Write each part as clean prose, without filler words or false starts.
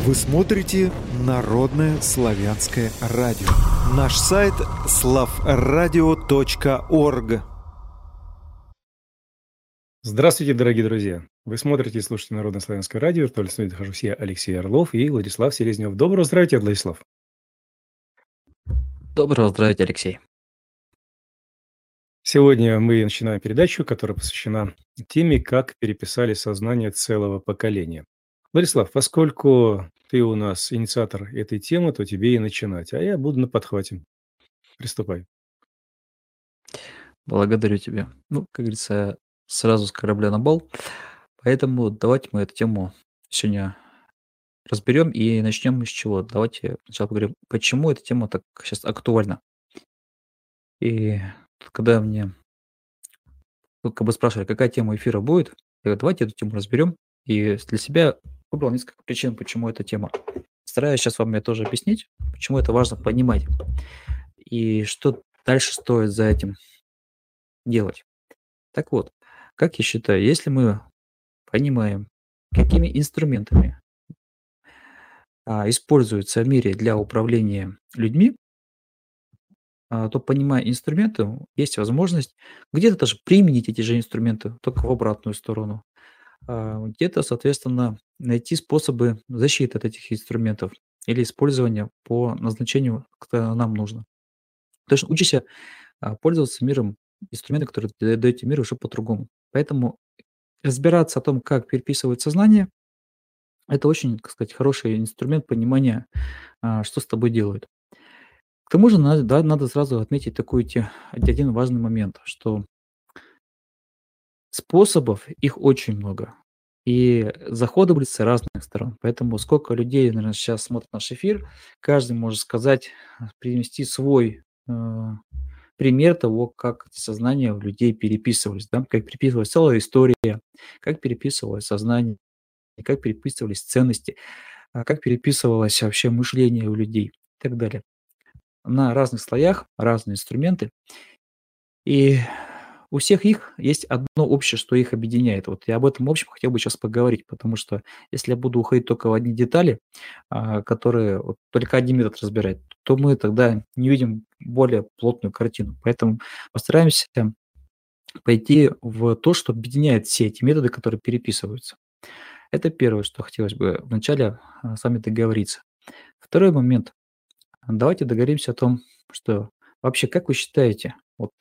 Вы смотрите Народное славянское радио. Наш сайт slavradio.org. Здравствуйте, дорогие друзья! Вы смотрите и слушаете Народное славянское радио. В студии нахожусь я, Алексей Орлов и Владислав Селезнев. Доброго здравия, Владислав! Доброго здравия, Алексей. Сегодня мы начинаем передачу, которая посвящена теме, как переписали сознание целого поколения. Владислав, поскольку ты у нас инициатор этой темы, то тебе и начинать, а я буду на подхвате. Приступай. Благодарю тебя. Как говорится, сразу с корабля на бал. Поэтому давайте мы эту тему сегодня разберем и начнем мы с чего. Давайте сначала поговорим, почему эта тема так сейчас актуальна. И когда мне как бы спрашивали, какая тема эфира будет, я говорю, давайте эту тему разберем. И для себя выбрал несколько причин, почему эта тема. Стараюсь сейчас вам я тоже объяснить, почему это важно понимать. И что дальше стоит за этим делать. Так вот, как я считаю, если мы понимаем, какими инструментами используются в мире для управления людьми, то, понимая инструменты, есть возможность где-то даже применить эти же инструменты, только в обратную сторону. Где-то, соответственно, найти способы защиты от этих инструментов или использования по назначению, когда нам нужно. То есть учишься пользоваться миром, инструменты, которые даете миру, уже по-другому. Поэтому разбираться о том, как переписывать сознание, это очень, так сказать, хороший инструмент понимания, что с тобой делают. К тому же надо сразу отметить один важный момент, что способов их очень много, и заходы будут с разных сторон. Поэтому сколько людей, наверное, сейчас смотрят наш эфир, каждый может сказать, привести свой пример того, как сознание у людей переписывалось, да, как переписывалась целая история, как переписывалось сознание, как переписывались ценности, как переписывалось вообще мышление у людей и так далее. На разных слоях разные инструменты, и у всех их есть одно общее, что их объединяет. Вот я об этом общем хотел бы сейчас поговорить, потому что если я буду уходить только в одни детали, которые вот только один метод разбирать, то мы тогда не видим более плотную картину. Поэтому постараемся пойти в то, что объединяет все эти методы, которые переписываются. Это первое, что хотелось бы вначале с вами договориться. Второй момент. Давайте договоримся о том, что вообще, как вы считаете,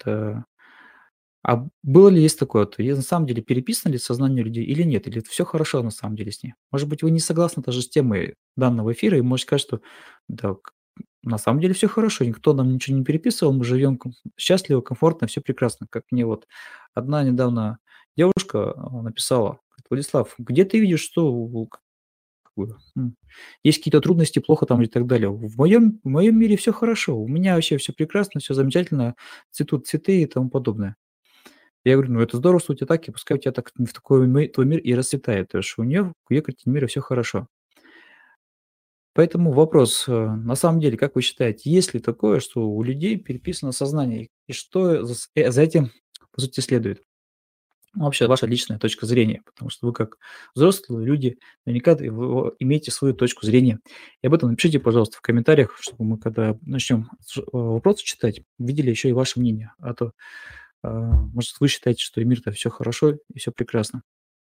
было ли есть такое, на самом деле переписано ли сознание людей или нет? Или все хорошо на самом деле с ней? Может быть, вы не согласны даже с темой данного эфира и можете сказать, что да, на самом деле все хорошо, никто нам ничего не переписывал, мы живем счастливо, комфортно, все прекрасно. Как мне вот одна недавно девушка написала, говорит, Владислав, где ты видишь, что есть какие-то трудности, плохо там и так далее. В моем мире все хорошо, у меня вообще все прекрасно, все замечательно, цветут цветы и тому подобное. Я говорю: "Ну, это здорово, что у тебя так, и пускай у тебя так в такой твой мир и расцветает". Потому что в её картине мира все хорошо. Поэтому вопрос, на самом деле, как вы считаете, есть ли такое, что у людей переписано сознание, и что за этим, по сути, следует? Вообще, ваша личная точка зрения, потому что вы как взрослые люди, наверняка вы имеете свою точку зрения. И об этом напишите, пожалуйста, в комментариях, чтобы мы, когда начнем вопросы читать, видели еще и ваше мнение. А то, может, вы считаете, что в мире-то всё хорошо и все прекрасно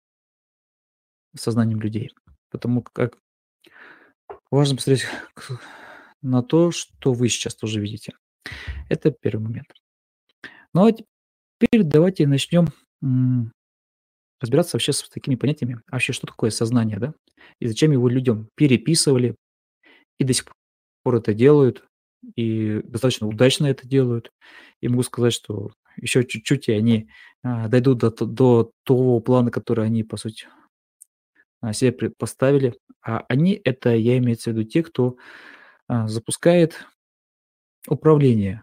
с сознанием людей. Потому как важно посмотреть на то, что вы сейчас тоже видите. Это первый момент. Ну, а теперь давайте начнем, разбираться вообще с такими понятиями. Вообще, что такое сознание, да? И зачем его людям переписывали, и до сих пор это делают, и достаточно удачно это делают. И могу сказать, что еще чуть-чуть, и они, дойдут до того плана, который они, по сути, себе поставили. А они — это, я имею в виду, те, кто, запускает управление.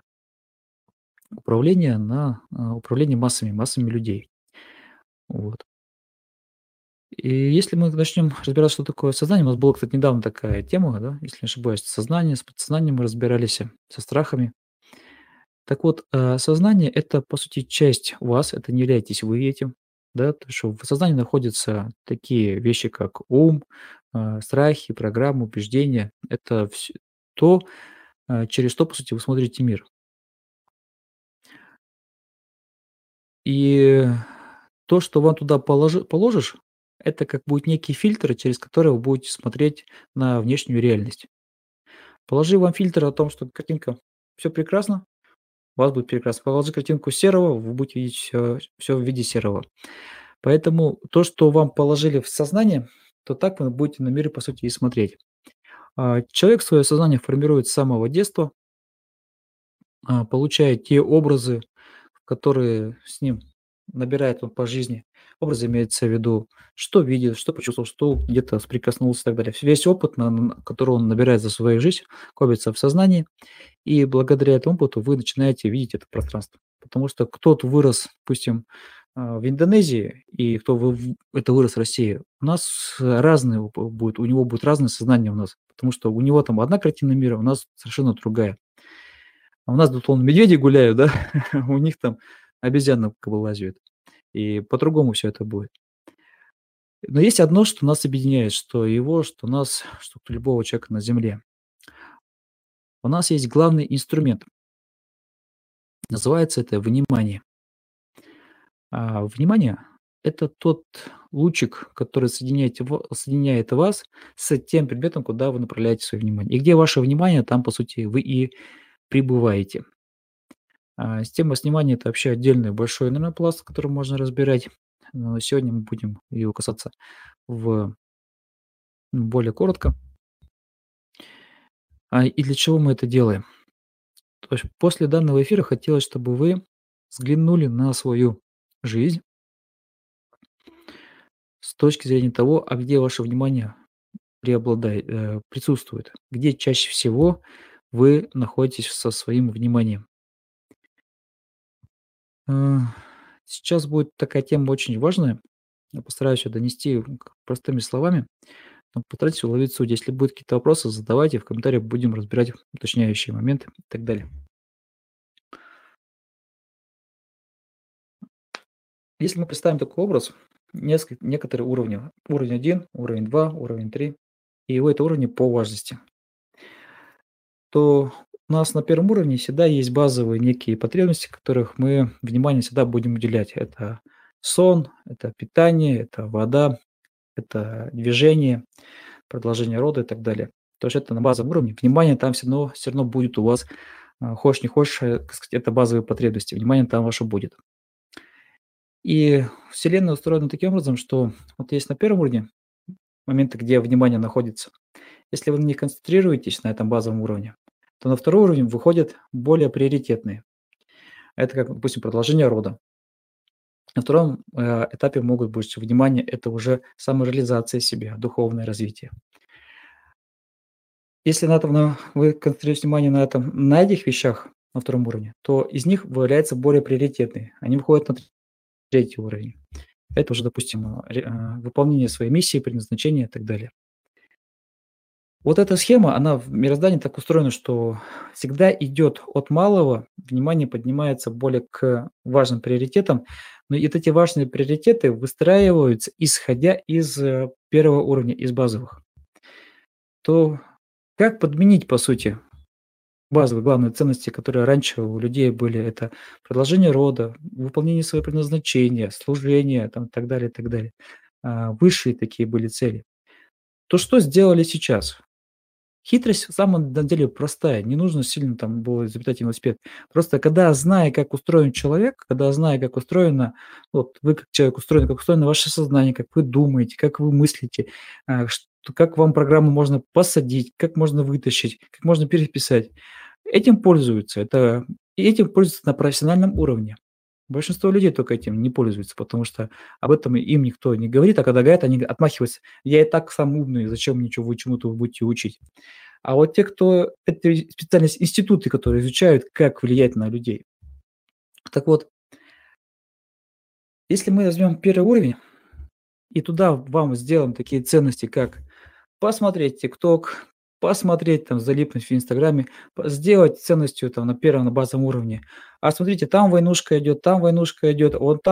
Управление массами людей. Вот. И если мы начнем разбираться, что такое сознание, у нас была, кстати, недавно такая тема, да, если не ошибаюсь, сознание, с подсознанием мы разбирались, со страхами. Так вот, сознание — это, по сути, часть вас, это не являетесь вы этим. да, то есть что в сознании находятся такие вещи, как ум, страхи, программы, убеждения. Это то, через что, по сути, вы смотрите мир. И то, что вам туда положишь, это как будет некий фильтр, через который вы будете смотреть на внешнюю реальность. Положи вам фильтр о том, что картинка все прекрасно, у вас будет прекрасно. Положи картинку серого, вы будете видеть все в виде серого. Поэтому то, что вам положили в сознание, то так вы будете на мир, по сути, и смотреть. Человек свое сознание формирует с самого детства, получает те образы, которые с ним набирает он по жизни. Образы имеется в виду, что видит, что почувствовал, что где-то соприкоснулся и так далее. Весь опыт, который он набирает за свою жизнь, копится в сознании, и благодаря этому опыту вы начинаете видеть это пространство. Потому что кто-то вырос, допустим, в Индонезии, и это вырос в России, у нас разные будет, у него будет разное сознание у нас, потому что у него там одна картина мира, у нас совершенно другая. А у нас тут вон медведи гуляют, да, у них там обезьяны лазят, и по-другому все это будет. Но есть одно, что нас объединяет, что его, что нас, что любого человека на Земле. У нас есть главный инструмент. Называется это внимание. Внимание– это тот лучик, который соединяет вас с тем предметом, куда вы направляете свое внимание. И где ваше внимание, там, по сути, вы и пребываете. Система внимания– это вообще отдельный большой, наверное, пласт, который можно разбирать. Но сегодня мы будем его касаться более коротко. И для чего мы это делаем? То есть после данного эфира хотелось, чтобы вы взглянули на свою жизнь с точки зрения того, где ваше внимание присутствует, где чаще всего вы находитесь со своим вниманием. Сейчас будет такая тема очень важная. Я постараюсь ее донести простыми словами. Но постарайтесь уловить суть. Если будут какие-то вопросы, задавайте в комментариях, будем разбирать уточняющие моменты и так далее. Если мы представим такой образ, некоторые уровни. Уровень 1, уровень 2, уровень 3. И у этого уровня по важности. То у нас на первом уровне всегда есть базовые некие потребности, которых мы внимание всегда будем уделять. Это сон, это питание, это вода, это движение, продолжение рода и так далее. То есть это на базовом уровне. Внимание там все равно будет у вас, хочешь не хочешь, так сказать, это базовые потребности. Внимание там ваше будет. И Вселенная устроена таким образом, что вот есть на первом уровне моменты, где внимание находится. Если вы на них концентрируетесь на этом базовом уровне, то на второй уровень выходят более приоритетные. Это как, допустим, продолжение рода. На втором этапе могут быть внимание, это уже самореализация себя, духовное развитие. Если вы концентрируете внимание на этих вещах на втором уровне, то из них выявляются более приоритетные. Они выходят на третий уровень. Это уже, допустим, выполнение своей миссии, предназначения и так далее. Вот эта схема, она в мироздании так устроена, что всегда идет от малого, внимание поднимается более к важным приоритетам, но и вот эти важные приоритеты выстраиваются, исходя из первого уровня, из базовых. То как подменить, по сути, базовые главные ценности, которые раньше у людей были? Это продолжение рода, выполнение своего предназначения, служение там, и так далее, и так далее. Высшие такие были цели. То что сделали сейчас? Хитрость в самом деле простая, не нужно сильно там было изобретать велосипед. Просто когда, зная, как устроен человек, когда зная, как устроено, вот вы как человек устроен, как устроено ваше сознание, как вы думаете, как вы мыслите, как вам программу можно посадить, как можно вытащить, как можно переписать. Этим пользуются, и этим пользуются на профессиональном уровне. Большинство людей только этим не пользуются, потому что об этом им никто не говорит, а когда говорят, они отмахиваются. Я и так сам умный, зачем мне вы чему-то будете учить? А вот те, кто это специальные институты, которые изучают, как влиять на людей. Так вот, если мы возьмем первый уровень и туда вам сделаем такие ценности, как посмотреть ТикТок, посмотреть, там, залипнуть в Инстаграме, сделать ценностью там, на первом, на базовом уровне. А смотрите, там войнушка идет, вот там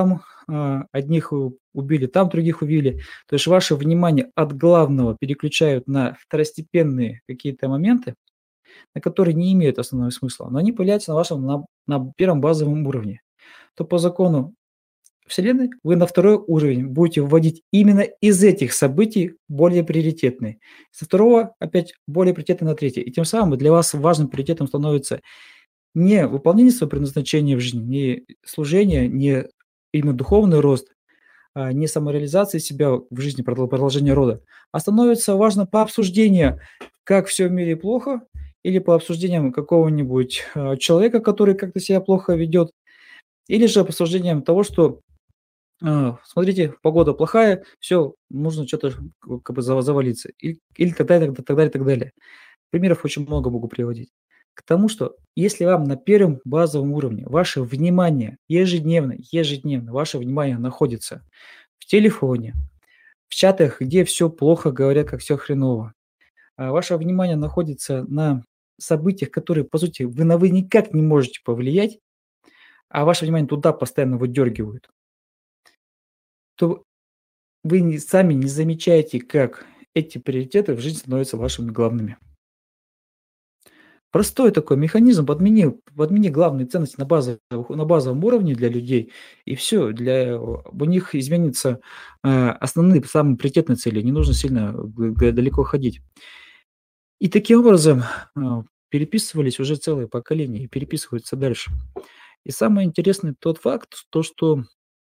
одних убили, там других убили. То есть ваше внимание от главного переключают на второстепенные какие-то моменты, на которые не имеют основного смысла, но они появляются на первом базовом уровне. То по закону Вселенной вы на второй уровень будете вводить именно из этих событий более приоритетные. Со второго опять более приоритетные на третий. И тем самым для вас важным приоритетом становится не выполнение своего предназначения в жизни, не служение, не именно духовный рост, не самореализация себя в жизни, продолжение рода, а становится важно по обсуждению, как все в мире плохо, или по обсуждениям какого-нибудь человека, который как-то себя плохо ведет, или же по обсуждениям того, что смотрите, погода плохая, все, нужно что-то как бы завалиться. Или так далее, так далее, так далее. Примеров очень много могу приводить. К тому, что если вам на первом базовом уровне ваше внимание ежедневно ваше внимание находится в телефоне, в чатах, где все плохо, говорят, как все хреново, ваше внимание находится на событиях, которые, по сути, вы никак не можете повлиять, а ваше внимание туда постоянно выдергивают, то вы сами не замечаете, как эти приоритеты в жизни становятся вашими главными. Простой такой механизм, подмени главные ценности на базовом уровне для людей, и все, у них изменятся основные, самые приоритетные цели, не нужно сильно далеко ходить. И таким образом переписывались уже целые поколения и переписываются дальше. И самое интересное тот факт, то, что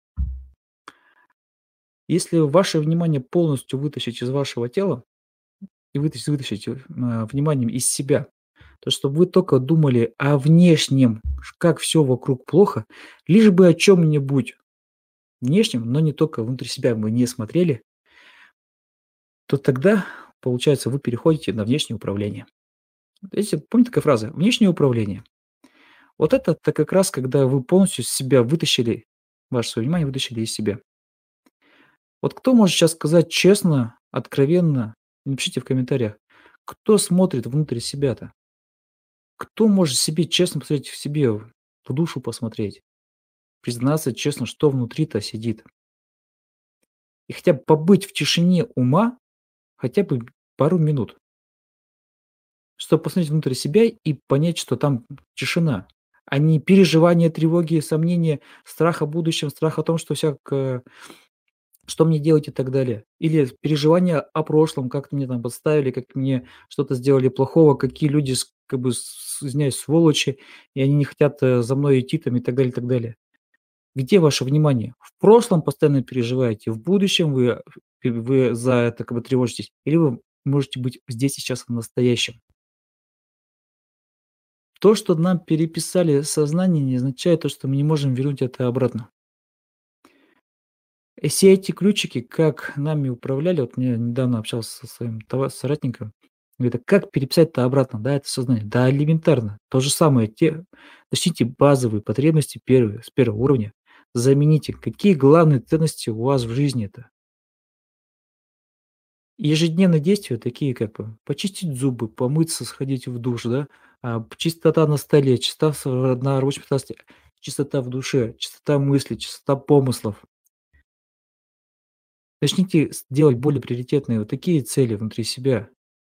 если ваше внимание полностью вытащить из вашего тела и вытащить вниманием из себя, то чтобы вы только думали о внешнем, как все вокруг плохо, лишь бы о чем-нибудь внешнем, но не только внутри себя вы не смотрели, то тогда, получается, вы переходите на внешнее управление. Если помните такая фраза «внешнее управление»? Вот это как раз, когда вы полностью себя вытащили, ваше свое внимание вытащили из себя. Вот кто может сейчас сказать честно, откровенно, напишите в комментариях, кто смотрит внутрь себя-то? Кто может себе честно посмотреть в себе, в душу посмотреть, признаться честно, что внутри-то сидит? И хотя бы побыть в тишине ума хотя бы пару минут, чтобы посмотреть внутрь себя и понять, что там тишина, а не переживания, тревоги, сомнения, страх о будущем, страх о том, что мне делать и так далее. Или переживания о прошлом, как мне там подставили, как мне что-то сделали плохого, какие люди, извиняюсь, сволочи, и они не хотят за мной идти там и так далее, и так далее. Где ваше внимание? В прошлом постоянно переживаете, в будущем вы за это тревожитесь, или вы можете быть здесь и сейчас в настоящем. То, что нам переписали сознание, не означает то, что мы не можем вернуть это обратно. И все эти ключики, как нами управляли, вот я недавно общался со своим соратником, говорит: "А как переписать-то обратно, да, это сознание?" Да, элементарно. То же самое, начните базовые потребности с первого уровня, замените. Какие главные ценности у вас в жизни-то? Ежедневные действия, такие как почистить зубы, помыться, сходить в душ, да, чистота на столе, чистота на рабочем месте, чистота в душе, чистота мыслей, чистота помыслов. Начните делать более приоритетные вот такие цели внутри себя,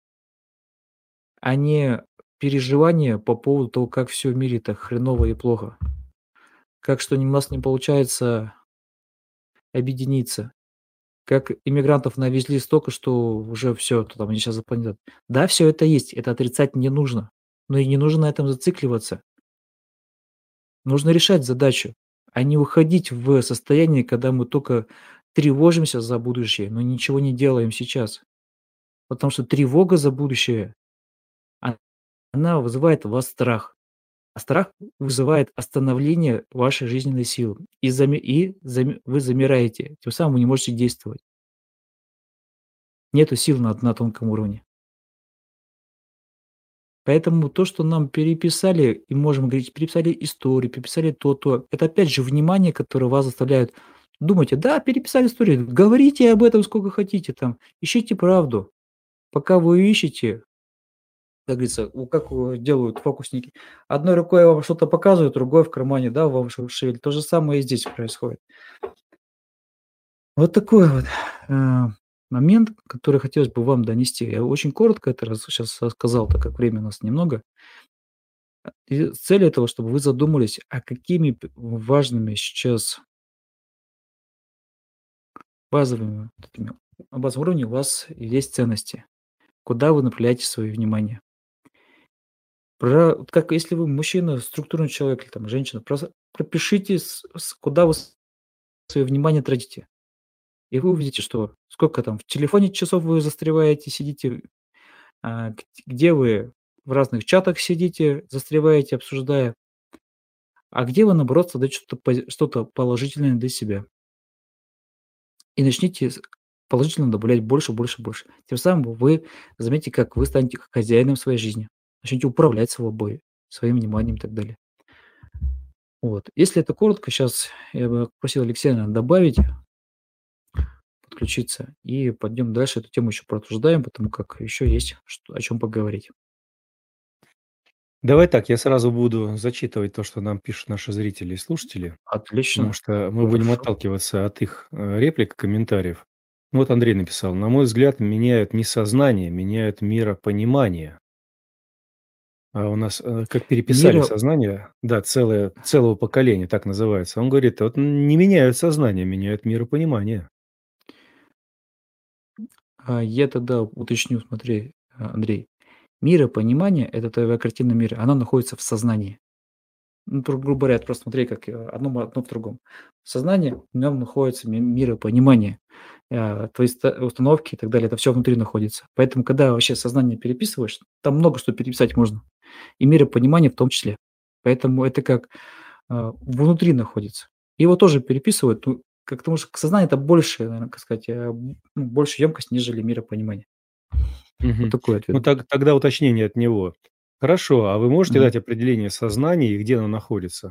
а не переживания по поводу того, как все в мире так хреново и плохо, как что у нас не получается объединиться, как иммигрантов навезли столько, что уже все, там они сейчас запланировали. Да, все это есть, это отрицать не нужно, но и не нужно на этом зацикливаться. Нужно решать задачу, а не уходить в состояние, когда мы только тревожимся за будущее, но ничего не делаем сейчас. Потому что тревога за будущее, а она вызывает у вас страх, а страх вызывает остановление вашей жизненной силы. Вы замираете, тем самым вы не можете действовать. Нету сил на тонком уровне. Поэтому то, что нам переписали, и можем говорить, переписали историю, переписали то, это опять же внимание, которое вас заставляет думайте, да, переписали историю, говорите об этом сколько хотите, там, ищите правду. Пока вы ищете, как говорится, как делают фокусники, одной рукой вам что-то показывают, другой в кармане, да, вам шевелит. То же самое и здесь происходит. Вот такой вот момент, который хотелось бы вам донести. Я очень коротко это сейчас рассказал, так как времени у нас немного. И цель этого, чтобы вы задумались, а какими важными сейчас базовыми, вот этими, базовом уровне у вас есть ценности, куда вы направляете свое внимание. Вот как если вы мужчина, структурный человек или там женщина, просто пропишите, куда вы свое внимание тратите. И вы увидите, что сколько там в телефоне часов вы застреваете, сидите, где вы в разных чатах сидите, застреваете, обсуждая, а где вы, наоборот, создаете что-то положительное для себя. И начните положительно добавлять больше, больше, больше. Тем самым вы заметите, как вы станете хозяином своей жизни, начнете управлять собой, своим вниманием и так далее. Вот. Если это коротко, сейчас я бы просил Алексея, наверно, добавить, подключиться, и пойдем дальше эту тему еще прообсуждаем, потому как еще есть о чем поговорить. Давай так, я сразу буду зачитывать то, что нам пишут наши зрители и слушатели, потому Отлично, что мы будем хорошо. отталкиваться от их реплик, комментариев. Ну, вот Андрей написал: на мой взгляд, меняют не сознание, меняют миропонимание. А у нас, как переписали Мира, сознание, да, целого поколения, так называется. Он говорит: вот не меняют сознание, меняют миропонимание. я тогда уточню, смотри, Андрей. Миропонимание — это твоя картина мира, она находится в сознании. Ну, грубо говоря, это просто смотри, как одно в другом. Сознание, в нем находится миропонимание, твои установки и так далее, это все внутри находится. Поэтому, когда вообще сознание переписываешь, там много что переписать можно, и миропонимание в том числе. Поэтому это как внутри находится. Его тоже переписывают, ну, как, потому что сознание — это больше, наверное, как сказать, больше емкость, нежели миропонимание. Вот Мгм. такой ответ Ну, будет. тогда уточнение от него. Хорошо, а вы можете Мгм. дать определение сознания и где оно находится?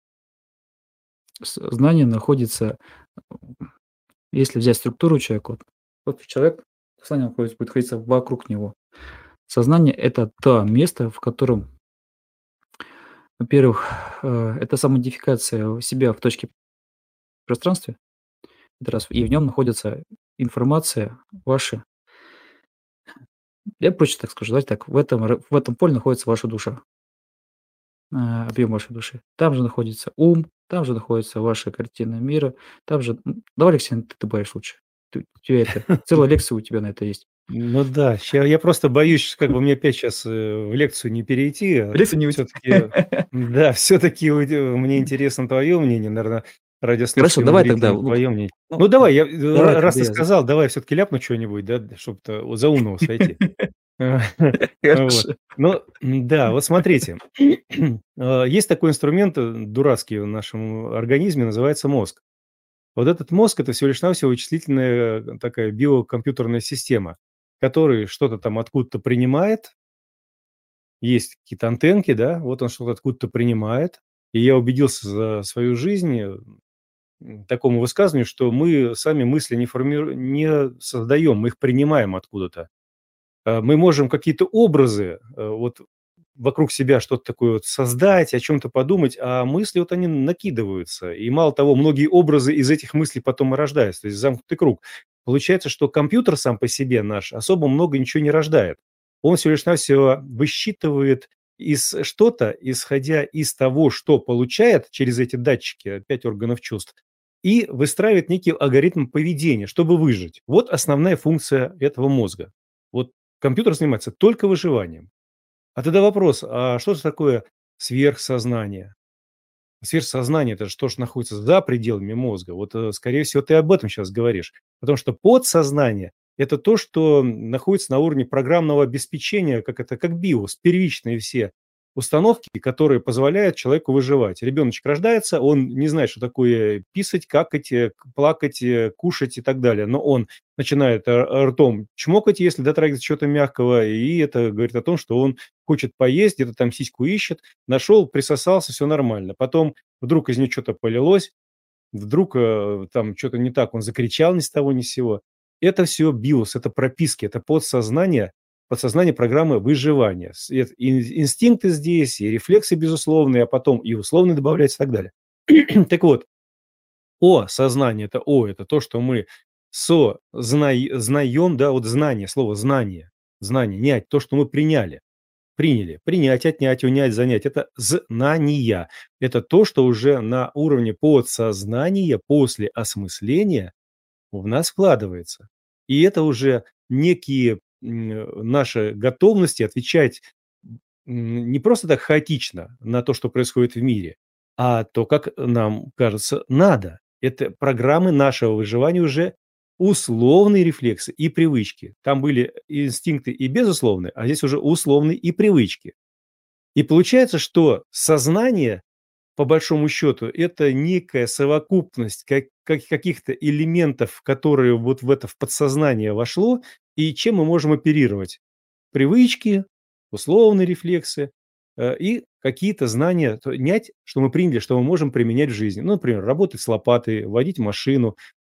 Сознание находится, если взять структуру человека, вот человек, сознание будет находиться вокруг него. Сознание — это то место, в котором, во-первых, это самоидентификация себя в точке пространстве, это раз, и в нем находится информация ваша. Я проще так скажу, давайте так, в этом поле находится ваша душа, объем вашей души. Там же находится ум, там же находится ваша картина мира, там же давай, Алексей, ты добавишь лучше. У тебя это целая лекция у тебя на это есть. Ну да, я просто боюсь, как бы мне опять сейчас в лекцию не перейти. Лекция не уйти. Все-таки, да, все-таки мне интересно твое мнение, наверное, Хорошо, радиослушателям и давай тогда, зрителям твое мнение. ну, Ну давай, давай раз тогда ты я за сказал, давай все-таки ляпну что-нибудь, да, чтобы-то вот за умного сойти. Вот. Хорошо. Ну, да, вот смотрите, есть такой инструмент дурацкий в нашем организме, называется мозг. Вот этот мозг — это всего лишь навсего вычислительная такая биокомпьютерная система, который что-то там откуда-то принимает, есть какие-то антенки, да, вот он что-то откуда-то принимает. И я убедился за свою жизнь такому высказыванию, что мы сами мысли не создаем, мы их принимаем откуда-то. Мы можем какие-то образы вот вокруг себя что-то такое вот создать, о чем-то подумать, а мысли вот они накидываются. И мало того, многие образы из этих мыслей потом и рождаются, то есть замкнутый круг. Получается, что компьютер сам по себе наш особо много ничего не рождает. Он всего лишь навсего высчитывает что-то, исходя из того, что получает через эти датчики, 5 органов чувств, и выстраивает некий алгоритм поведения, чтобы выжить. Вот основная функция этого мозга. Вот компьютер занимается только выживанием. А тогда вопрос, а что же такое сверхсознание? Сверхсознание — это что ж находится за пределами мозга. Вот, скорее всего, ты об этом сейчас говоришь. Потому что подсознание — это то, что находится на уровне программного обеспечения, как BIOS, первичные все установки, которые позволяют человеку выживать. Ребеночек рождается, он не знает, что такое писать, какать, плакать, кушать и так далее. Но он начинает ртом чмокать, если дотрагивается чего-то мягкого, и это говорит о том, что он хочет поесть, где-то там сиську ищет, нашел, присосался, все нормально. Потом вдруг из нее что-то полилось, вдруг там что-то не так, он закричал ни с того ни с сего. Это все биос, это прописки, это подсознание программы выживания. Инстинкты здесь, и рефлексы безусловные, а потом и условные добавляются и так далее. Так вот, Сознание — это это то, что мы знаем, да, вот знание, слово знание, нять, то, что мы приняли. Принять, отнять, унять, занять — это знания. Это то, что уже на уровне подсознания после осмысления в нас вкладывается. И это уже некие наши готовности отвечать не просто так хаотично на то, что происходит в мире, а то, как нам кажется, надо. Это программы нашего выживания уже условные рефлексы и привычки. Там были инстинкты и безусловные, а здесь уже условные и привычки. И получается, что сознание, по большому счету, это некая совокупность каких-то элементов, которые вот в подсознание вошло, и чем мы можем оперировать. Привычки, условные рефлексы, и какие-то знания, нять, что мы приняли, что мы можем применять в жизни. Ну, например, работать с лопатой, водить машину.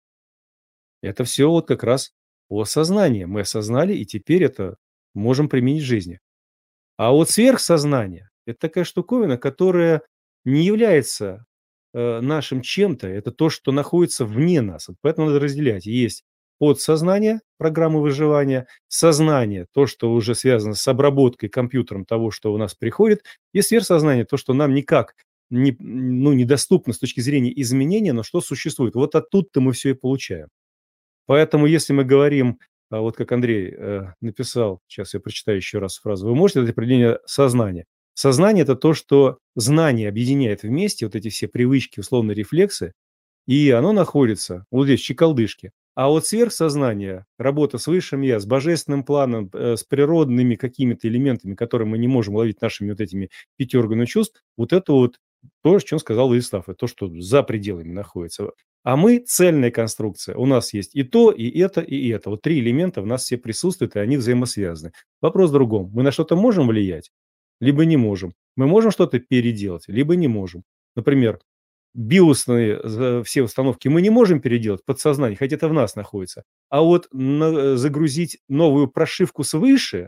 Это все вот как раз о сознании. Мы осознали, и теперь это можем применить в жизни. А вот сверхсознание — это такая штуковина, которая не является, нашим чем-то. Это то, что находится вне нас. Вот поэтому надо разделять. Есть подсознание, программы выживания, сознание, то, что уже связано с обработкой компьютером того, что у нас приходит, и сверхсознание, то, что нам никак недоступно с точки зрения изменения, но что существует. Вот оттуда-то мы все и получаем. Поэтому, если мы говорим, вот как Андрей написал, сейчас я прочитаю еще раз фразу, вы можете дать определение сознания? Сознание — это то, что знание объединяет вместе, вот эти все привычки, условно рефлексы, и оно находится вот здесь, в щеколдышке. А вот сверхсознание, работа с высшим я, с божественным планом, с природными какими-то элементами, которые мы не можем ловить нашими вот этими 5 органами чувств, вот это вот то, о чем сказал Владислав, это то, что за пределами находится. А мы — цельная конструкция. У нас есть и то, и это, и это. Вот 3 элемента в нас все присутствуют, и они взаимосвязаны. Вопрос в другом. Мы на что-то можем влиять, либо не можем. Мы можем что-то переделать, либо не можем. Например, биосные все установки мы не можем переделать, подсознание, хотя это в нас находится. А вот загрузить новую прошивку свыше,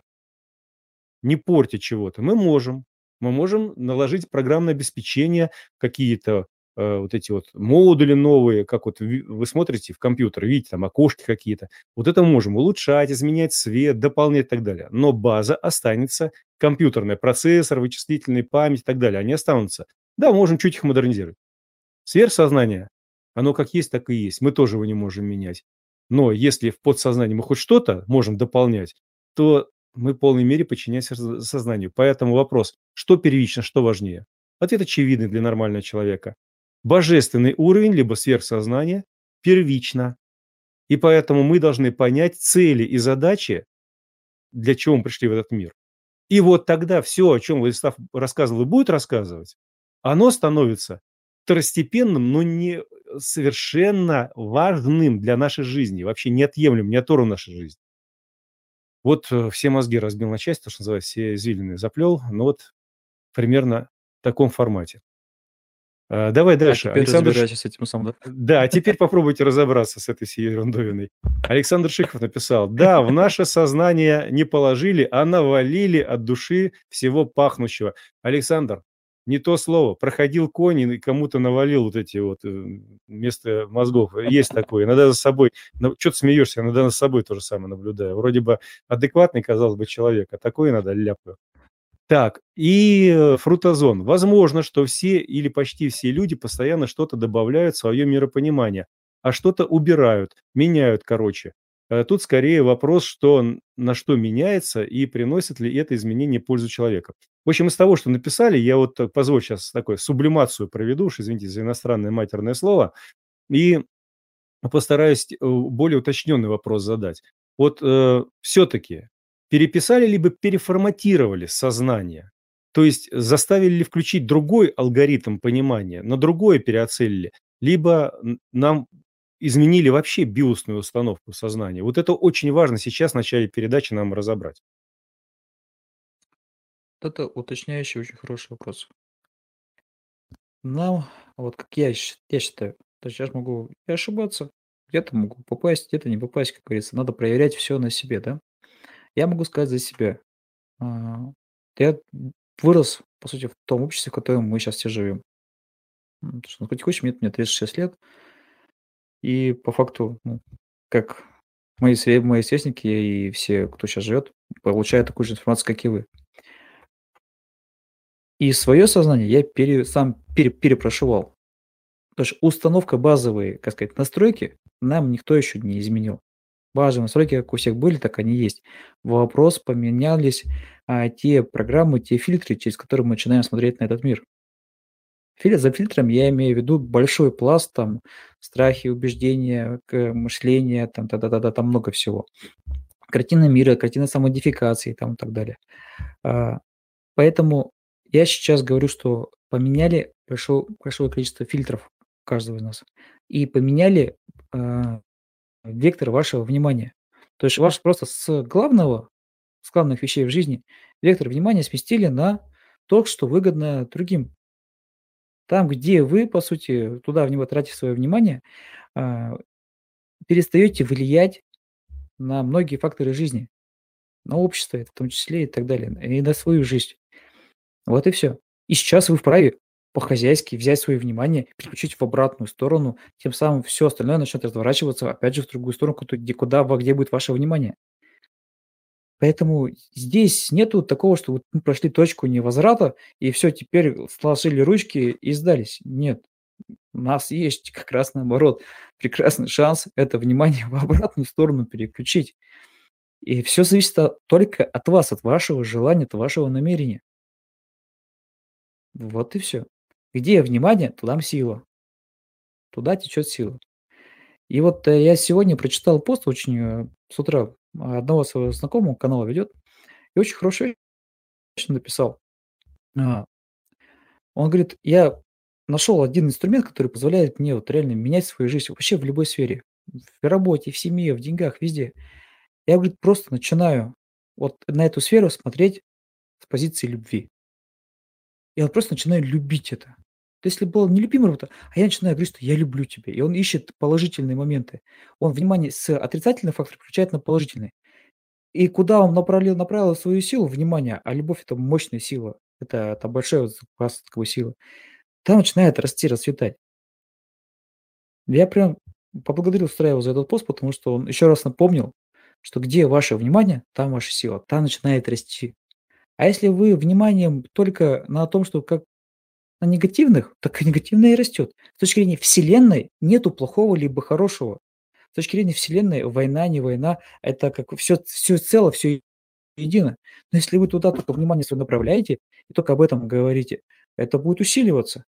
не портя чего-то, мы можем. Мы можем наложить программное обеспечение, какие-то вот эти вот модули новые, как вот вы смотрите в компьютер, видите там окошки какие-то. Вот это мы можем улучшать, изменять свет, дополнять и так далее. Но база останется, компьютерный процессор, вычислительная память и так далее, они останутся. Да, можем чуть их модернизировать. Сверхсознание, оно как есть, так и есть. Мы тоже его не можем менять. Но если в подсознании мы хоть что-то можем дополнять, то мы в полной мере подчиняемся сознанию. Поэтому вопрос, что первично, что важнее? Ответ очевидный для нормального человека. Божественный уровень, либо сверхсознание, первично. И поэтому мы должны понять цели и задачи, для чего мы пришли в этот мир. И вот тогда все, о чем Владислав рассказывал и будет рассказывать, оно становится второстепенным, но не совершенно важным для нашей жизни, вообще неотъемлемым, не оторванным нашей жизни. Вот все мозги разбил на части, то, что называется, все извилины заплел, но вот примерно в таком формате. Давай А дальше. теперь Александр разбирайся с этим сам, да? Да, теперь попробуйте разобраться с этой всей ерундовиной. Александр Шихов написал: да, в наше сознание не положили, а навалили от души всего пахнущего. Александр, не то слово. Проходил конь и кому-то навалил вот эти вот вместо мозгов. Есть такое. Иногда за собой, что ты смеешься, иногда за собой то же самое наблюдаю. Вроде бы адекватный, казалось бы, человек, а такое иногда ляпаю. Так, и фрутозон. Возможно, что все или почти все люди постоянно что-то добавляют в свое миропонимание, а что-то убирают, меняют, короче. Тут скорее вопрос, на что меняется и приносит ли это изменение пользу человека. В общем, из того, что написали, я вот позволю сейчас такую сублимацию проведу, уж извините за иностранное матерное слово, и постараюсь более уточненный вопрос задать. Вот все-таки переписали либо переформатировали сознание? То есть заставили ли включить другой алгоритм понимания, на другое переоцелили, либо нам изменили вообще биосную установку сознания? Вот это очень важно сейчас в начале передачи нам разобрать. Это уточняющий очень хороший вопрос. Нам, вот как я считаю, то есть я ж могу и ошибаться, где-то могу попасть, где-то не попасть, как говорится. Надо проверять все на себе, да. Я могу сказать за себя. А, я вырос, по сути, в том обществе, в котором мы сейчас все живем. Потому что, ну, хоть хочешь, мне 36 лет. И по факту, как мои сверстники и все, кто сейчас живет, получают такую же информацию, как и вы. И свое сознание я перепрошивал. Потому что установка базовые, как сказать, настройки нам никто еще не изменил. Базовые настройки, как у всех были, так они есть. Вопрос, поменялись те программы, те фильтры, через которые мы начинаем смотреть на этот мир. За фильтром я имею в виду большой пласт, там, страхи, убеждения, мышления, там, там много всего. Картина мира, картина самодификации, там, и так далее. А, Поэтому я сейчас говорю, что поменяли большое количество фильтров каждого из нас и поменяли вектор вашего внимания. То есть ваш просто с главных вещей в жизни вектор внимания сместили на то, что выгодно другим. Там, где вы, по сути, туда в него тратите свое внимание, а, перестаете влиять на многие факторы жизни, на общество в том числе и так далее, и на свою жизнь. Вот и все. И сейчас вы вправе по-хозяйски взять свое внимание, переключить в обратную сторону, тем самым все остальное начнет разворачиваться опять же в другую сторону, где будет ваше внимание. Поэтому здесь нету такого, что вот мы прошли точку невозврата и все теперь сложили ручки и сдались. Нет, у нас есть как раз наоборот прекрасный шанс это внимание в обратную сторону переключить. И все зависит только от вас, от вашего желания, от вашего намерения. Вот и все. Где внимание, туда сила. Туда течет сила. И вот я сегодня прочитал пост очень с утра одного своего знакомого, канала ведет, и очень хорошую вещь написал. А, Он говорит, я нашел один инструмент, который позволяет мне вот реально менять свою жизнь вообще в любой сфере. В работе, в семье, в деньгах, везде. Я, говорит, просто начинаю вот на эту сферу смотреть с позиции любви. Я вот просто начинаю любить это. То есть, если было нелюбимая работа, а я начинаю говорить, что я люблю тебя. И он ищет положительные моменты. Он внимание с отрицательных факторов включает на положительные. И куда он направил свою силу, внимание, а любовь – это мощная сила, это большая вот запас такой силы, там начинает расти, расцветать. Я прям поблагодарил Страева за этот пост, потому что он еще раз напомнил, что где ваше внимание, там ваша сила, там начинает расти. А если вы вниманием только на том, что как на негативных, так и негативное и растет. С точки зрения Вселенной нету плохого либо хорошего. С точки зрения Вселенной война, не война, это как все цело, все едино. Но если вы туда только внимание свое направляете и только об этом говорите, это будет усиливаться.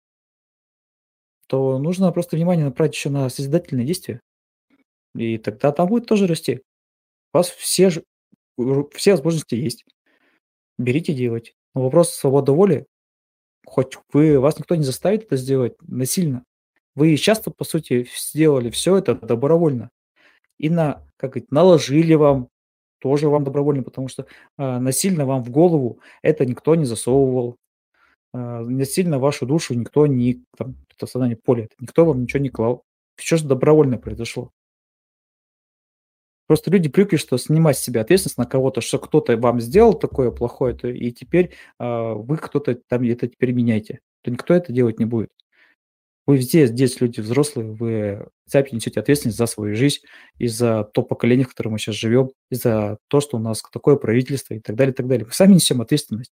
То нужно просто внимание направить еще на созидательные действия, и тогда там будет тоже расти. У вас все возможности есть. Берите, делайте. Но вопрос свободы воли, хоть вас никто не заставит это сделать насильно. Вы часто, по сути, сделали все это добровольно. И как говорить, наложили вам, тоже вам добровольно, потому что насильно вам в голову это никто не засовывал. Насильно вашу душу никто не, там, это сознание поля, это никто вам ничего не клал. Все же добровольно произошло. Просто люди привыкли, что снимать с себя ответственность на кого-то, что кто-то вам сделал такое плохое, и теперь вы кто-то там это теперь меняете. То никто это делать не будет. Вы здесь люди взрослые, вы сами несете ответственность за свою жизнь и за то поколение, в котором мы сейчас живем, и за то, что у нас такое правительство и так далее, и так далее. Мы сами несем ответственность.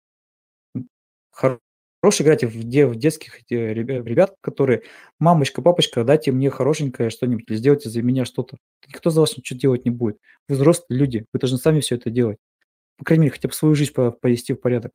Хорошо играть в детских ребят, которые: «Мамочка, папочка, дайте мне хорошенькое что-нибудь или сделайте за меня что-то». Никто за вас ничего делать не будет. Вы взрослые люди, вы должны сами все это делать. По крайней мере, хотя бы свою жизнь привести в порядок.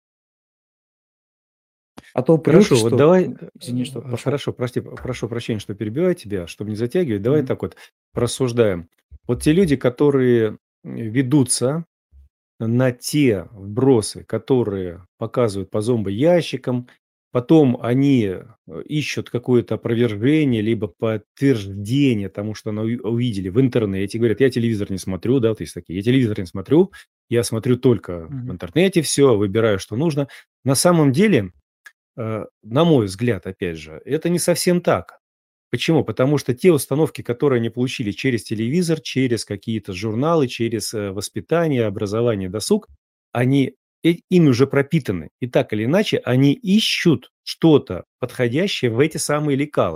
А то привыкли, Хорошо, вот что давай, извини, что пошел. хорошо, прошу прощения, что перебиваю тебя, чтобы не затягивать. Давай так вот порассуждаем. Вот те люди, которые ведутся на те вбросы, которые показывают по зомбоящикам, потом они ищут какое-то опровержение, либо подтверждение тому, что они увидели в интернете. Говорят, я телевизор не смотрю, да, вот есть такие, я телевизор не смотрю, я смотрю только в интернете все, выбираю, что нужно. На самом деле, на мой взгляд, опять же, это не совсем так. Почему? Потому что те установки, которые они получили через телевизор, через какие-то журналы, через воспитание, образование, досуг, они ими уже пропитаны. И так или иначе, они ищут что-то подходящее в эти самые лекалы.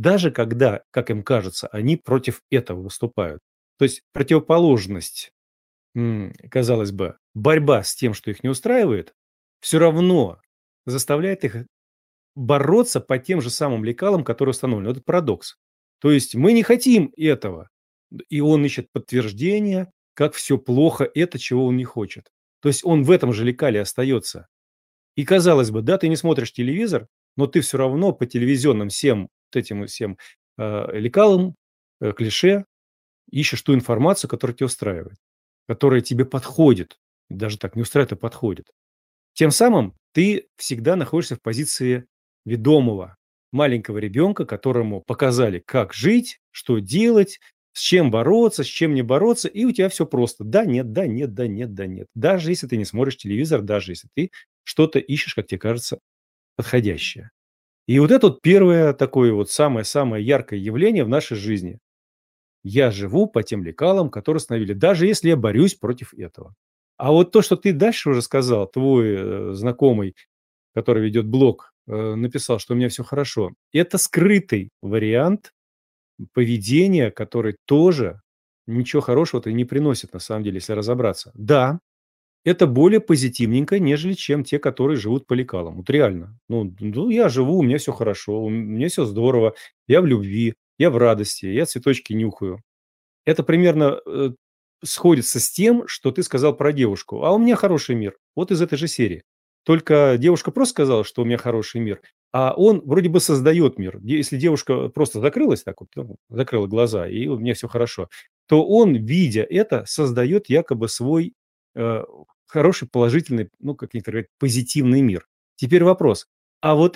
даже когда, как им кажется, они против этого выступают. То есть противоположность, казалось бы, борьба с тем, что их не устраивает, все равно заставляет их бороться по тем же самым лекалам, которые установлены. Это парадокс. То есть мы не хотим этого, и он ищет подтверждение, как все плохо, это, чего он не хочет. То есть он в этом же лекале остается. И казалось бы, да, ты не смотришь телевизор, но ты все равно по телевизионным всем вот этим всем лекалам, клише ищешь ту информацию, которая тебя устраивает, которая тебе подходит. Даже так, не устраивает, а подходит. Тем самым ты всегда находишься в позиции ведомого маленького ребенка, которому показали, как жить, что делать, с чем бороться, с чем не бороться, и у тебя все просто. Да, нет, да, нет, да, нет, да, нет. Даже если ты не смотришь телевизор, даже если ты что-то ищешь, как тебе кажется, подходящее. И вот это вот первое такое вот самое-самое яркое явление в нашей жизни. Я живу по тем лекалам, которые установили, даже если я борюсь против этого. А вот то, что ты дальше уже сказал, твой знакомый, который ведет блог, написал, что у меня все хорошо. Это скрытый вариант поведения, который тоже ничего хорошего-то и не приносит, на самом деле, если разобраться. Да, это более позитивненько, нежели чем те, которые живут по лекалам. Вот реально. Ну, я живу, у меня все хорошо, у меня все здорово, я в любви, я в радости, я цветочки нюхаю. Это примерно сходится с тем, что ты сказал про девушку. А у меня хороший мир. Вот из этой же серии. Только девушка просто сказала, что у меня хороший мир, а он вроде бы создает мир. Если девушка просто закрылась так вот, ну, закрыла глаза, и у меня все хорошо, то он, видя это, создает якобы свой э, хороший, положительный, ну, как некоторые говорят, позитивный мир. Теперь вопрос. А вот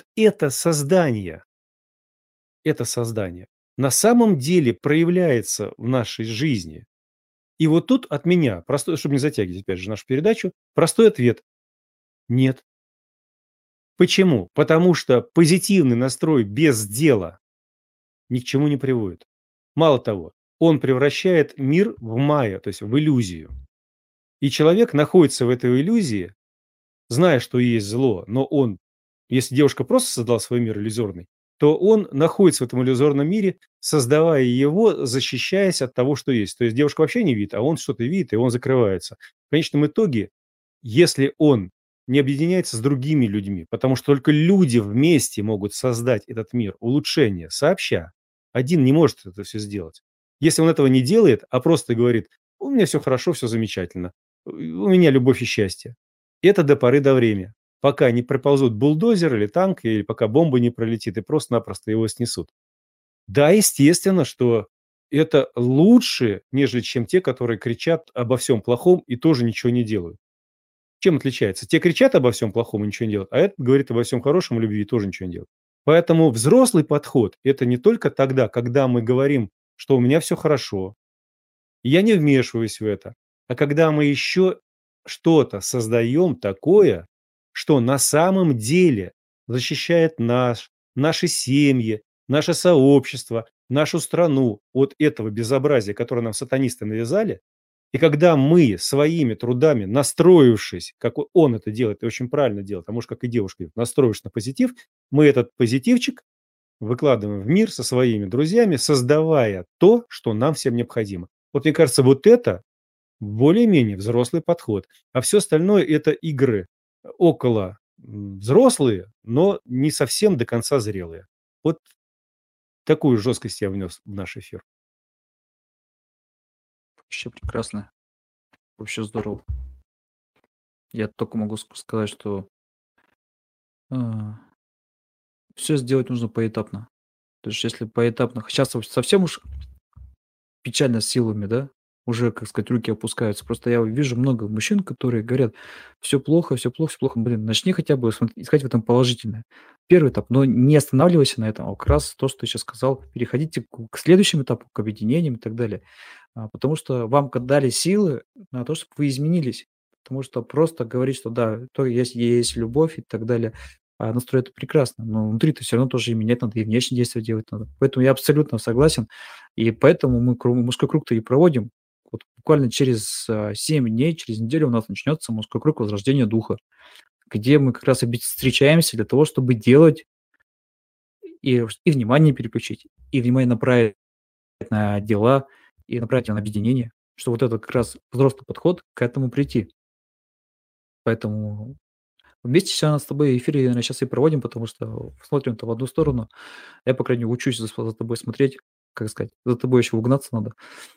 это создание на самом деле проявляется в нашей жизни. И вот тут от меня, простой, чтобы не затягивать опять же нашу передачу, простой ответ – нет. Почему? Потому что позитивный настрой без дела ни к чему не приводит. Мало того, он превращает мир в майя, то есть в иллюзию. И человек находится в этой иллюзии, зная, что есть зло, но он, если девушка просто создала свой мир иллюзорный, то он находится в этом иллюзорном мире, создавая его, защищаясь от того, что есть. То есть девушка вообще не видит, а он что-то видит, и он закрывается. В конечном итоге, если он не объединяется с другими людьми, потому что только люди вместе могут создать этот мир, улучшение, сообща. Один не может это все сделать. Если он этого не делает, а просто говорит, у меня все хорошо, все замечательно, у меня любовь и счастье. Это до поры до времени, пока не проползут бульдозер или танк, или пока бомба не пролетит и просто-напросто его снесут. Да, естественно, что это лучше, нежели чем те, которые кричат обо всем плохом и тоже ничего не делают. Чем отличается? Те кричат обо всем плохом и ничего не делают, а этот говорит обо всем хорошем и любви и тоже ничего не делает. Поэтому взрослый подход – это не только тогда, когда мы говорим, что у меня все хорошо, и я не вмешиваюсь в это, а когда мы еще что-то создаем такое, что на самом деле защищает наши семьи, наше сообщество, нашу страну от этого безобразия, которое нам сатанисты навязали, и когда мы своими трудами, настроившись, как он это делает, и очень правильно делает, а может, как и девушка, настроившись на позитив, мы этот позитивчик выкладываем в мир со своими друзьями, создавая то, что нам всем необходимо. Вот мне кажется, вот это более-менее взрослый подход. А все остальное – это игры около взрослые, но не совсем до конца зрелые. Вот такую жесткость я внес в наш эфир. Вообще прекрасно. Вообще здорово. Я только могу сказать, что все сделать нужно поэтапно. То есть если поэтапно, сейчас вот совсем уж печально с силами, да, уже, как сказать, руки опускаются. Просто я вижу много мужчин, которые говорят: все плохо, все плохо, все плохо. Блин, начни хотя бы искать в этом положительное. Первый этап, но не останавливайся на этом, а как раз то, что ты сейчас сказал, переходите к следующему этапу, к объединениям и так далее. Потому что вам дали силы на то, чтобы вы изменились. Потому что просто говорить, что да, то есть любовь и так далее, настрой это прекрасно, но внутри-то все равно тоже и менять надо, и внешние действия делать надо. Поэтому я абсолютно согласен, и поэтому мы мужской круг-то и проводим. Вот буквально через 7 дней, через неделю у нас начнется мужской круг возрождения духа, где мы как раз встречаемся для того, чтобы делать и внимание переключить, и внимание направить на дела, и направить его на объединение, что вот это как раз взрослый подход к этому прийти. Поэтому вместе сейчас с тобой эфире, наверное, сейчас и проводим, потому что смотрим-то в одну сторону. Я, по крайней мере, учусь за тобой смотреть, как сказать, за тобой еще угнаться надо.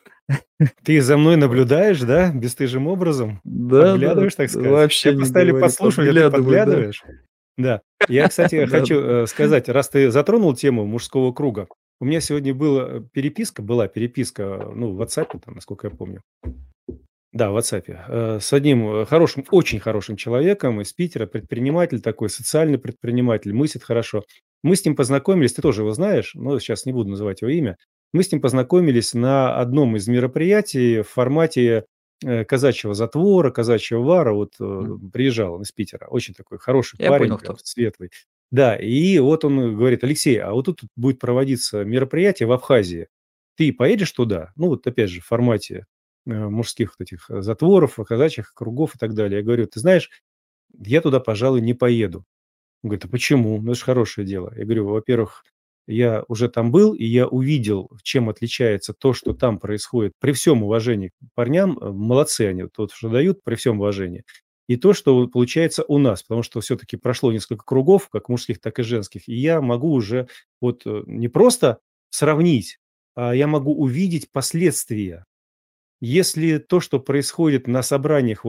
Ты за мной наблюдаешь, да, бесстыжим образом? Да-да, Подглядываешь, так сказать? Тебя вообще не поставили говори, подслушивать, а ты подглядываю, да. подглядываешь? Да. Я, кстати, хочу Да-да-да. сказать, раз ты затронул тему мужского круга, у меня сегодня была переписка, ну, в WhatsApp, там, насколько я помню. Да, в WhatsApp. С одним хорошим, очень хорошим человеком из Питера, предприниматель такой, социальный предприниматель, мыслит хорошо. Мы с ним познакомились, ты тоже его знаешь, но сейчас не буду называть его имя. Мы с ним познакомились на одном из мероприятий в формате казачьего затвора, казачьего вара. Вот приезжал он из Питера. Очень такой хороший Я парень, понял, прям кто. светлый. Да, и вот он говорит: Алексей, а вот тут будет проводиться мероприятие в Абхазии. Ты поедешь туда? Ну, вот опять же в формате мужских вот этих затворов, казачьих кругов и так далее. Я говорю: ты знаешь, я туда, пожалуй, не поеду. Он говорит: а почему? Ну, это же хорошее дело. Я говорю: во-первых, я уже там был, и я увидел, чем отличается то, что там происходит, при всем уважении к парням, молодцы они, вот, что дают, при всем уважении, и то, что вот получается у нас, потому что все-таки прошло несколько кругов, как мужских, так и женских, и я могу уже вот не просто сравнить, а я могу увидеть последствия. Если то, что происходит на собраниях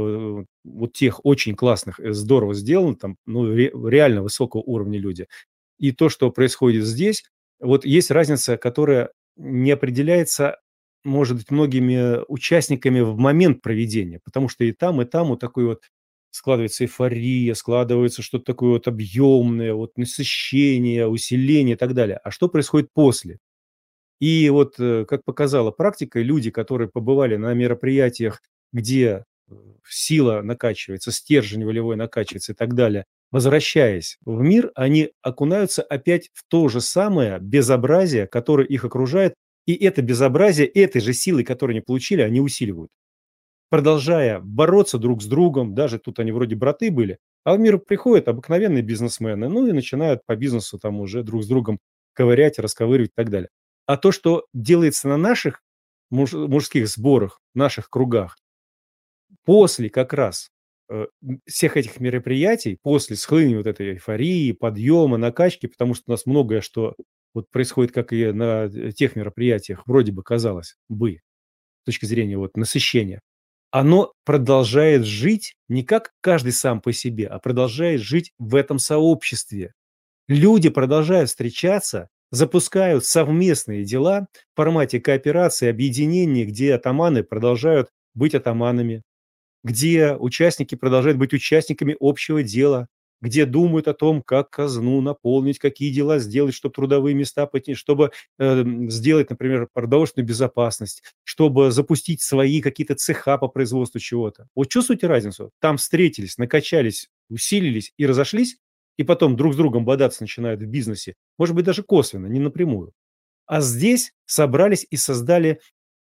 вот тех очень классных, здорово сделано, там, ну, реально высокого уровня люди, и то, что происходит здесь, вот есть разница, которая не определяется, может быть, многими участниками в момент проведения, потому что и там вот такой вот складывается эйфория, складывается что-то такое вот объемное, вот насыщение, усиление и так далее. А что происходит после? И вот, как показала практика, люди, которые побывали на мероприятиях, где сила накачивается, стержень волевой накачивается и так далее, возвращаясь в мир, они окунаются опять в то же самое безобразие, которое их окружает, и это безобразие этой же силой, которую они получили, они усиливают, продолжая бороться друг с другом, даже тут они вроде браты были, а в мир приходят обыкновенные бизнесмены, ну и начинают по бизнесу там уже друг с другом ковырять, расковыривать и так далее. А то, что делается на наших мужских сборах, наших кругах, после как раз всех этих мероприятий, после схлынения вот этой эйфории, подъема, накачки, потому что у нас многое, что вот происходит, как и на тех мероприятиях, вроде бы казалось бы, с точки зрения вот насыщения, оно продолжает жить не как каждый сам по себе, а продолжает жить в этом сообществе. Люди продолжают встречаться, запускают совместные дела в формате кооперации, объединения, где атаманы продолжают быть атаманами, где участники продолжают быть участниками общего дела, где думают о том, как казну наполнить, какие дела сделать, чтобы трудовые места, чтобы сделать, например, продовольственную безопасность, чтобы запустить свои какие-то цеха по производству чего-то. Вот чувствуете разницу? Там встретились, накачались, усилились и разошлись, и потом друг с другом бодаться начинают в бизнесе, может быть, даже косвенно, не напрямую. А здесь собрались и создали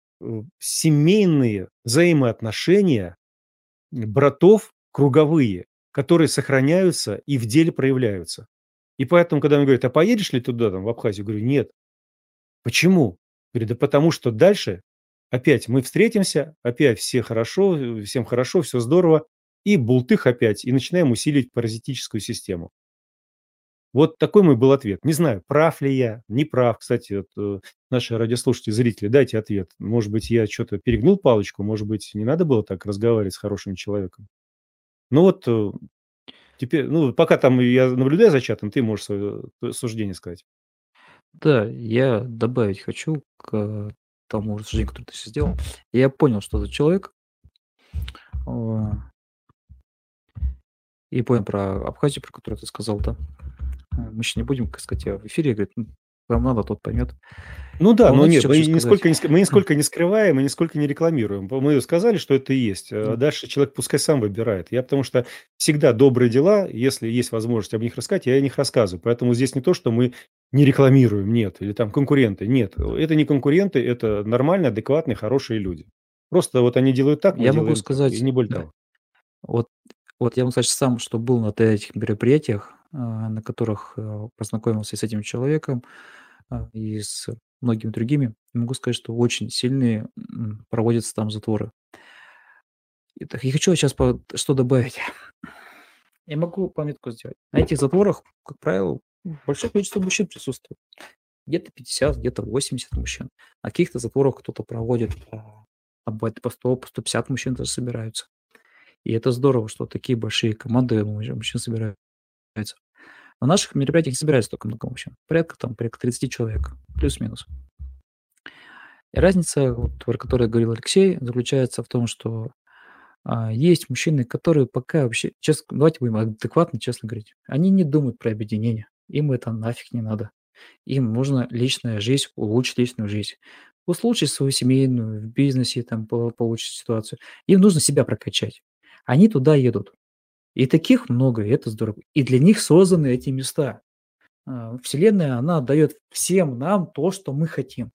семейные взаимоотношения, братов круговые, которые сохраняются и в деле проявляются. И поэтому, когда мне говорят: а поедешь ли туда, там, в Абхазию? Говорю: нет. Почему? Говорю: да потому что дальше опять мы встретимся, опять все хорошо, всем хорошо, все здорово, и бултых опять, и начинаем усиливать паразитическую систему. Вот такой мой был ответ. Не знаю, прав ли я, не прав. Кстати, вот, наши радиослушатели, зрители, дайте ответ. Может быть, я что-то перегнул палочку, может быть, не надо было так разговаривать с хорошим человеком. Ну вот, теперь, ну, пока там я наблюдаю за чатом, ты можешь свое суждение сказать. Да, я добавить хочу к тому рассуждению, которое ты сейчас сделал. Я понял, что за человек, а, и понял про Абхазию, про которую ты сказал, да. Мы сейчас не будем, так сказать, в эфире говорить, кому надо, тот поймет. Ну А да, вот но знаете, нет, что хочу сказать? мы нисколько не скрываем и нисколько не рекламируем. Мы сказали, что это и есть. А Да. дальше человек пускай сам выбирает. Я потому что всегда добрые дела, если есть возможность об них рассказать, я о них рассказываю. Поэтому здесь не то, что мы не рекламируем, нет, или там конкуренты, нет. Это не конкуренты, это нормальные, адекватные, хорошие люди. Просто вот они делают так, мы Я могу делаем так, и сказать, не более да, того. вот, вот я могу сказать сам, что был на этих мероприятиях, на которых познакомился и с этим человеком, и с многими другими, могу сказать, что очень сильные проводятся там затворы. Итак, я хочу сейчас что добавить. Я могу пометку сделать. На этих затворах, как правило, большое количество мужчин присутствует. Где-то 50, где-то 80 мужчин. На каких-то затворах кто-то проводит, бывает по 100, по 150 мужчин даже собираются. И это здорово, что такие большие команды мужчин собираются. На наших мероприятиях не собирается столько много мужчин. Порядка 30 человек, плюс-минус. И разница, вот, про которую говорил Алексей, заключается в том, что есть мужчины, которые пока вообще, честно, давайте будем адекватно, честно говорить, они не думают про объединение. Им это нафиг не надо. Им нужна личная жизнь, улучшить личную жизнь. Улучшить свою семейную, в бизнесе там получить ситуацию. Им нужно себя прокачать. Они туда едут. И таких много, и это здорово. И для них созданы эти места. Вселенная, она дает всем нам то, что мы хотим.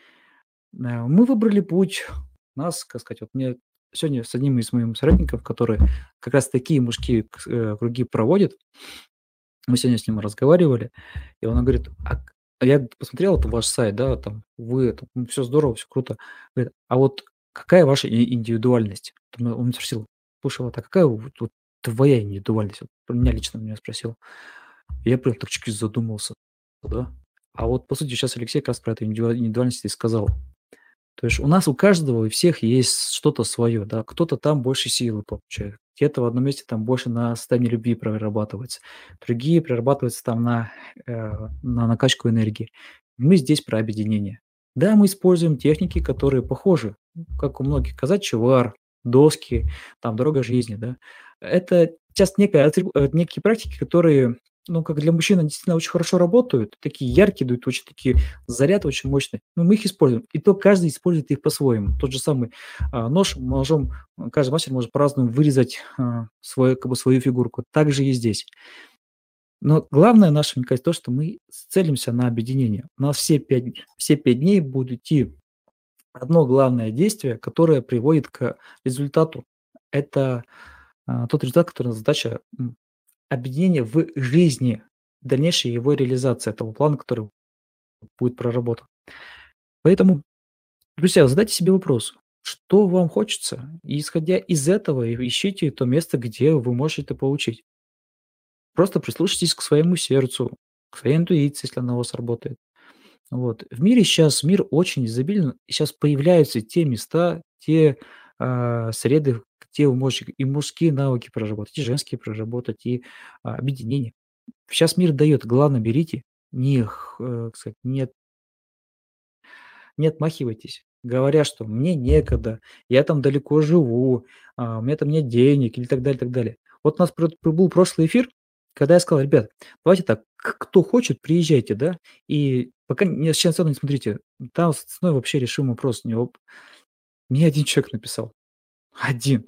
Мы выбрали путь. Нас, как сказать, вот мне сегодня с одним из моих соратников, который как раз такие мужские круги проводит, мы сегодня с ним разговаривали, и он говорит: я посмотрел вот ваш сайт, да, там вы, все здорово, все круто. Говорит: а вот какая ваша индивидуальность? Он спросил: слушай, вот, а какая вот твоя индивидуальность? Вот про меня лично меня спросил. Я прям так чуть-чуть задумался, да. А вот, по сути, сейчас Алексей как раз про эту индивидуальность и сказал. То есть у нас у каждого, у всех есть что-то свое, да. Кто-то там больше силы получает, где-то в одном месте там больше на состояние любви прорабатывается, другие прорабатываются там на накачку энергии. Мы здесь про объединение. Да, мы используем техники, которые похожи, как у многих, казачий вар, доски, там дорога жизни, да. Это сейчас некие практики, которые, ну, как для мужчин, они действительно очень хорошо работают, такие яркие, дают очень такие заряд очень мощный. Но мы их используем. И то каждый использует их по-своему. Тот же самый нож можем, каждый мастер может по-разному вырезать свою фигурку. Так же и здесь. Но главное наше, мне кажется, то, что мы целимся на объединение. У нас все 5 дней будут идти одно главное действие, которое приводит к результату. Это тот результат, который задача объединения в жизни, дальнейшая его реализация этого плана, который будет проработан. Поэтому, друзья, задайте себе вопрос, что вам хочется, и исходя из этого ищите то место, где вы можете это получить. Просто прислушайтесь к своему сердцу, к своей интуиции, если она у вас работает. Вот. В мире сейчас мир очень изобилен, и сейчас появляются те места, те среды, где вы можете и мужские навыки проработать, и женские проработать, и объединение. Сейчас мир дает, главное, берите, как сказать, не отмахивайтесь, говоря, что мне некогда, я там далеко живу, у меня там нет денег или так далее, так далее. Вот у нас был прошлый эфир, когда я сказал: ребят, давайте так, кто хочет, приезжайте, да, и пока сейчас не смотрите, там с ценой вообще решим вопрос. Мне один человек написал, один.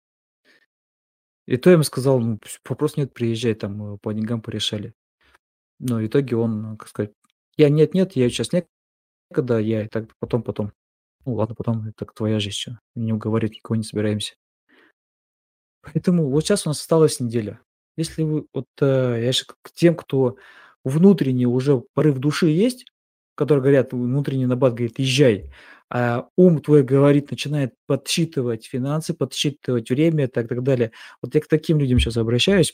И то я ему сказал: ну, вопрос нет, приезжай, там по деньгам порешали. Но в итоге он, как сказать, я нет-нет, я сейчас некогда, я и так потом. Ну ладно, потом, это твоя жизнь, чё. Не уговаривать никого не собираемся. Поэтому вот сейчас у нас осталась неделя. Если вы вот, я щас к тем, кто внутренне уже порыв души есть, которые говорят, внутренний набат говорит: "Езжай", а ум твой говорит, начинает подсчитывать финансы, подсчитывать время, так далее. Вот я к таким людям сейчас обращаюсь.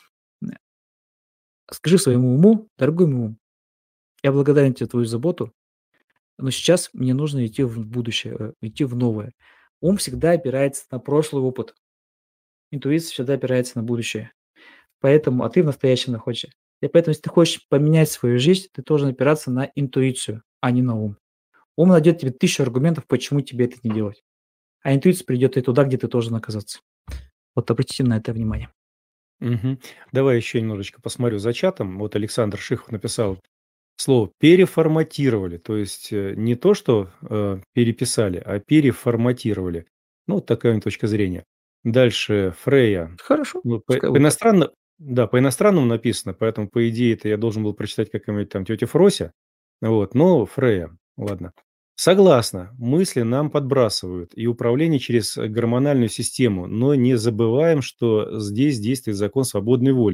Скажи своему уму: "Дорогой мой ум, я благодарен тебе за твою заботу. Но сейчас мне нужно идти в будущее, идти в новое". Ум всегда опирается на прошлый опыт, интуиция всегда опирается на будущее. Поэтому, ты в настоящем находишься. И поэтому, если ты хочешь поменять свою жизнь, ты должен опираться на интуицию, а не на ум. Ум найдет тебе 1000 аргументов, почему тебе это не делать. А интуиция придет и туда, где ты должен оказаться. Вот обратите на это внимание. Мгм. Давай еще немножечко посмотрю за чатом. Вот Александр Шихов написал слово "переформатировали". То есть, не то, что, переписали, а переформатировали. Ну, вот такая у него точка зрения. Дальше Фрея. Хорошо, Ну, пускай будет так. по-иностранному написано, поэтому, по идее, это я должен был прочитать какая-нибудь там тетя Фрося. Вот, но Фрея, ладно. Согласна, мысли нам подбрасывают и управление через гормональную систему, но не забываем, что здесь действует закон свободной воли.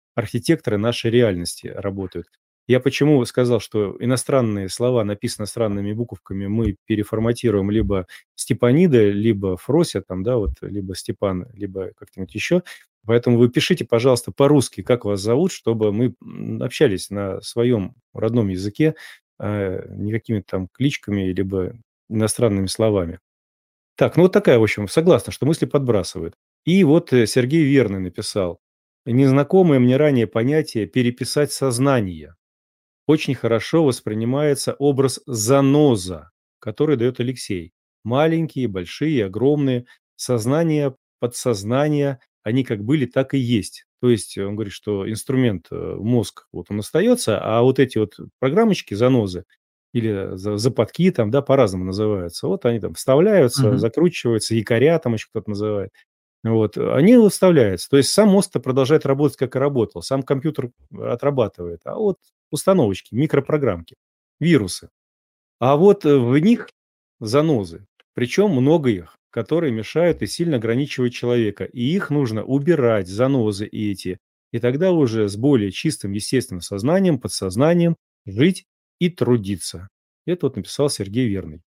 архитекторы нашей реальности работают. Я почему сказал, что иностранные слова, написанные иностранными буковками, мы переформатируем либо Степанида, либо Фрося, там, да, вот, либо Степан, либо как-нибудь еще. Поэтому вы пишите, пожалуйста, по-русски, как вас зовут, чтобы мы общались на своем родном языке, не какими-то там кличками, либо иностранными словами. Так, ну вот такая, в общем, согласна, что мысли подбрасывают. И вот Сергей Верный написал: «Незнакомое мне ранее понятие «переписать сознание». Очень хорошо воспринимается образ заноза, который дает Алексей. Маленькие, большие, огромные. Сознание, подсознание, они как были, так и есть. То есть он говорит, что инструмент, мозг, вот он остается, а вот эти вот программочки, занозы или западки там, да, по-разному называются, вот они там вставляются, Мгм. закручиваются, якоря там еще кто-то называет. Вот, они выставляются. То есть сам мозг-то продолжает работать, как и работал. Сам компьютер отрабатывает. А вот установочки, микропрограммки, вирусы. А вот в них занозы. Причем много их, которые мешают и сильно ограничивают человека. И их нужно убирать, занозы эти. И тогда уже с более чистым, естественным сознанием, подсознанием жить и трудиться. Это вот написал Сергей Верный.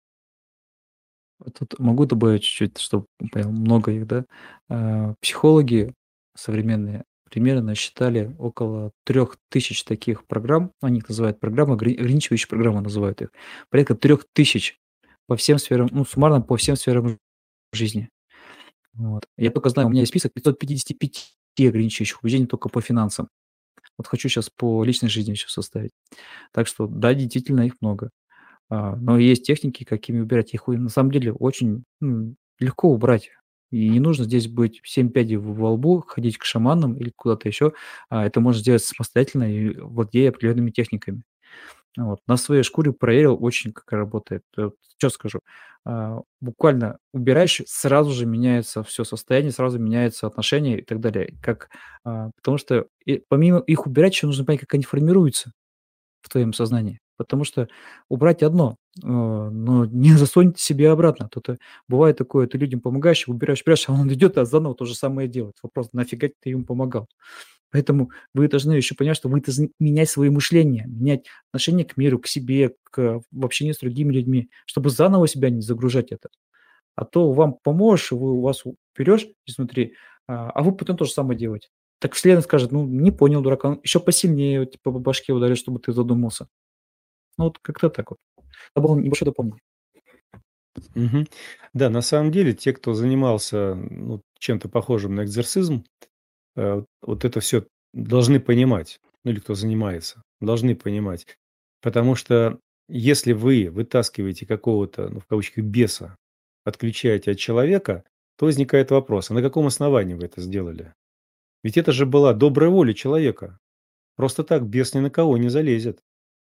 Тут могу добавить чуть-чуть, чтобы прям много их, да. Психологи современные примерно насчитали около 3000 таких программ. Они их называют программы, ограничивающие программы называют их. Порядка 3000 по всем сферам, ну, суммарно по всем сферам жизни. Вот. Я только знаю, у меня есть список 555 ограничивающих убеждений только по финансам. Вот хочу сейчас по личной жизни еще составить. Так что да, действительно их много. Но есть техники, какими убирать. Их на самом деле очень, легко убрать. И не нужно здесь быть 7 пядей во лбу, ходить к шаманам или куда-то еще. Это можно сделать самостоятельно и владея определенными техниками. Вот. На своей шкуре проверил очень, как работает. Вот чё скажу, буквально убираешь, сразу же меняется все состояние, сразу меняется отношение и так далее. Потому что помимо их убирать, еще нужно понять, как они формируются в твоем сознании. Потому что убрать одно, но не засунь себе обратно. Бывает такое, ты людям помогаешь, убираешь, а он идет, а заново то же самое делает. Вопрос: нафига ты ему помогал? Поэтому вы должны еще понять, что вы должны менять свое мышление, менять отношение к миру, к себе, в общении с другими людьми, чтобы заново себя не загружать это. А то вам поможешь, у вас берешь изнутри, а вы потом то же самое делаете. Так вселенная скажет: «Ну, не понял, дурак», он еще посильнее типа по башке ударит, чтобы ты задумался. Ну, вот как-то так вот. Это было небольшое дополнение. Мгм. Да, на самом деле, те, кто занимался ну, чем-то похожим на экзорцизм, вот это все должны понимать, ну или кто занимается, должны понимать. Потому что если вы вытаскиваете какого-то, ну, в кавычках, беса, отключаете от человека, то возникает вопрос: а на каком основании вы это сделали? Ведь это же была добрая воля человека. Просто так бес ни на кого не залезет.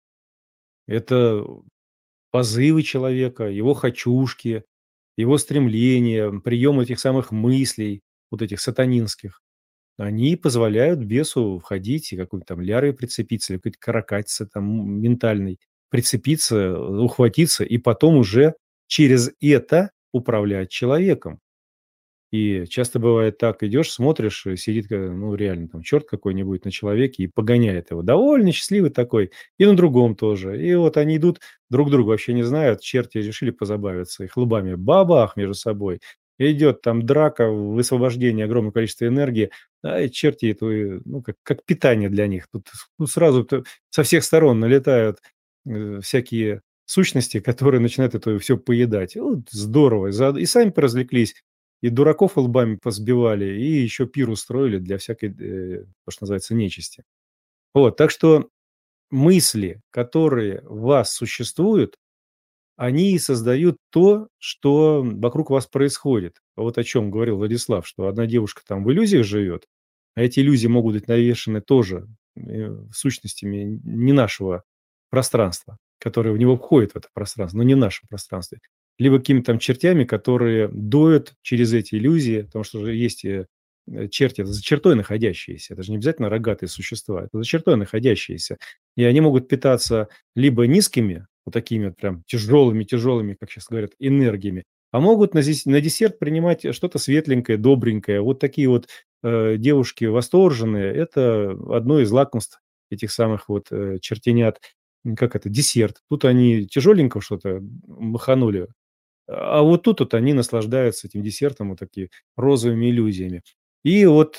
Это позывы человека, его хочушки, его стремления, прием этих самых мыслей, вот этих сатанинских. Они позволяют бесу входить и какой-то там лярой прицепиться, или какой-то каракатице там ментальной прицепиться, ухватиться и потом уже через это управлять человеком. И часто бывает так: идешь, смотришь, сидит, ну, реально там черт какой-нибудь на человеке и погоняет его. Довольно счастливый такой. И на другом тоже. И вот они идут, друг друга вообще не знают, черти решили позабавиться. Их лбами бабах между собой. И идет там драка, высвобождение огромного количества энергии. А и черти это, ну, как питание для них. Тут ну, сразу со всех сторон налетают всякие сущности, которые начинают это все поедать. Вот здорово. И сами поразвлеклись, и дураков лбами посбивали, и еще пир устроили для всякой, то, что называется, нечисти. Вот, так что мысли, которые в вас существуют, они и создают то, что вокруг вас происходит. Вот о чем говорил Владислав, что одна девушка там в иллюзиях живет, а эти иллюзии могут быть навешаны тоже сущностями не нашего пространства, которые в него входят, в это пространство, но не в нашем пространстве. Либо какими-то там чертями, которые доют через эти иллюзии, потому что же есть черти, это за чертой находящиеся, это же не обязательно рогатые существа, это за чертой находящиеся. И они могут питаться либо низкими, вот такими вот прям тяжелыми, как сейчас говорят, энергиями, а могут на десерт принимать что-то светленькое, добренькое, вот такие вот девушки восторженные, это одно из лакомств этих самых вот чертенят. Как это, десерт. Тут они тяжеленько что-то маханули, а вот тут вот они наслаждаются этим десертом, вот такие розовыми иллюзиями. И вот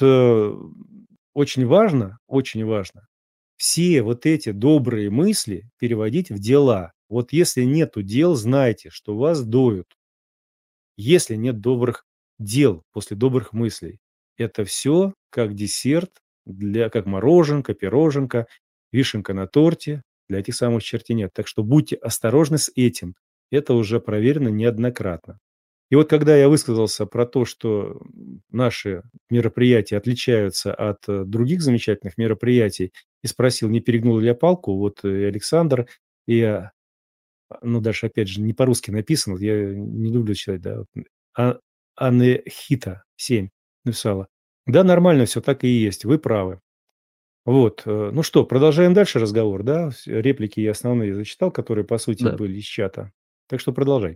очень важно все вот эти добрые мысли переводить в дела. Вот если нету дел, знайте, что вас доют. Если нет добрых дел после добрых мыслей, это все как десерт, как мороженка, пироженка, вишенка на торте для этих самых чертенят. Так что будьте осторожны с этим. Это уже проверено неоднократно. И вот когда я высказался про то, что наши мероприятия отличаются от других замечательных мероприятий, и спросил, не перегнул ли я палку, вот и Александр, и ну, даже, опять же, не по-русски написано, я не люблю читать, да, вот, а Анехита 7 написала. Да, нормально все, так и есть, вы правы. Вот, ну что, продолжаем дальше разговор, да? Реплики я основные зачитал, которые, по сути, Да. были из чата. Так что продолжай.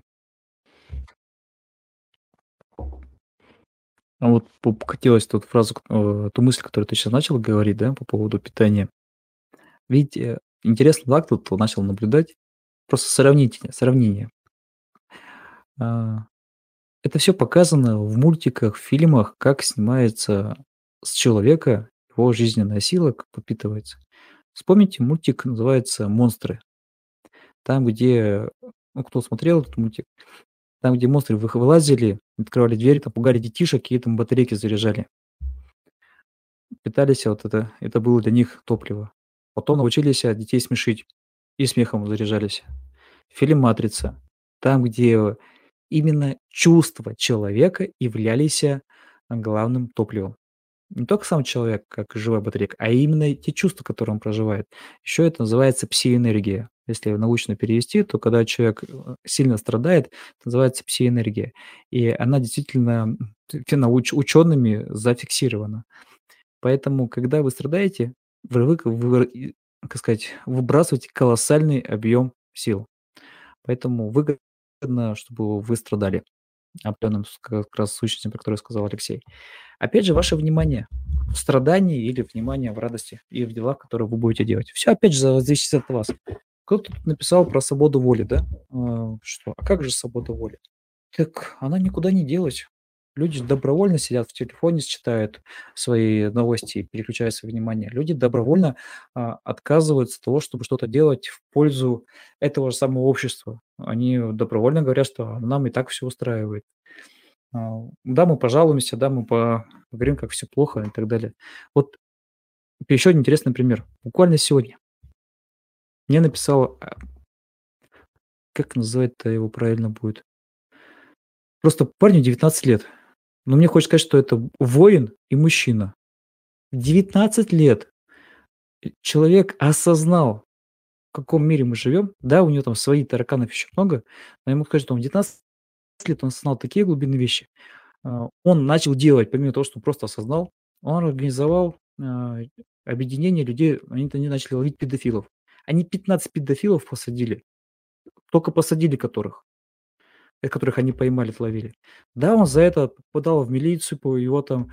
А вот покатилась тут фразу, ту мысль, которую ты сейчас начал говорить, да, по поводу питания. Видите, интересный факт тут начал наблюдать. Просто сравнение. А, Это все показано в мультиках, в фильмах, как снимается с человека его жизненная сила, как подпитывается. Вспомните, мультик называется "Монстры". Там, где, ну, кто смотрел этот мультик, там, где монстры вылазили, открывали дверь, там пугали детишек и там батарейки заряжали. Питались, вот это было для них топливо. Потом научились, детей смешить и смехом заряжались. Фильм "Матрица", там, где именно чувства человека являлись, главным топливом. Не только сам человек, как живая батарейка, а именно те чувства, которые он проживает. Еще это называется псиэнергия. Если научно перевести, то когда человек, сильно страдает, это называется псиэнергия. И она действительно, учеными зафиксирована. Поэтому, когда вы страдаете, как сказать, выбрасываете колоссальный объем сил. Поэтому выгодно, чтобы вы страдали определенным как раз сущностям, про которые сказал Алексей. Опять же, ваше внимание в страдании или внимание в радости и в делах, которые вы будете делать. Все, опять же, зависит от вас. Кто-то тут написал про свободу воли, да? Что? А как же свобода воли? Так она никуда не делась. Люди добровольно сидят в телефоне, читают свои новости и переключают свое внимание. Люди добровольно отказываются от того, чтобы что-то делать в пользу этого же самого общества. Они добровольно говорят, что нам и так все устраивает. Да, мы пожалуемся, да, мы поговорим, как все плохо и так далее. Вот еще один интересный пример. Буквально сегодня мне написал, как называть-то его правильно будет? Просто парню 19 лет. Но мне хочется сказать, что это воин и мужчина. 19 лет человек осознал, в каком мире мы живем. Да, у него там свои тараканов еще много, но я ему скажу, что он 19 лет, он осознал такие глубинные вещи. Он начал делать, помимо того, что он просто осознал, он организовал объединение людей, они начали ловить педофилов. Они 15 педофилов посадили, только посадили которых они поймали, отловили. Да, он за это попадал в милицию, его там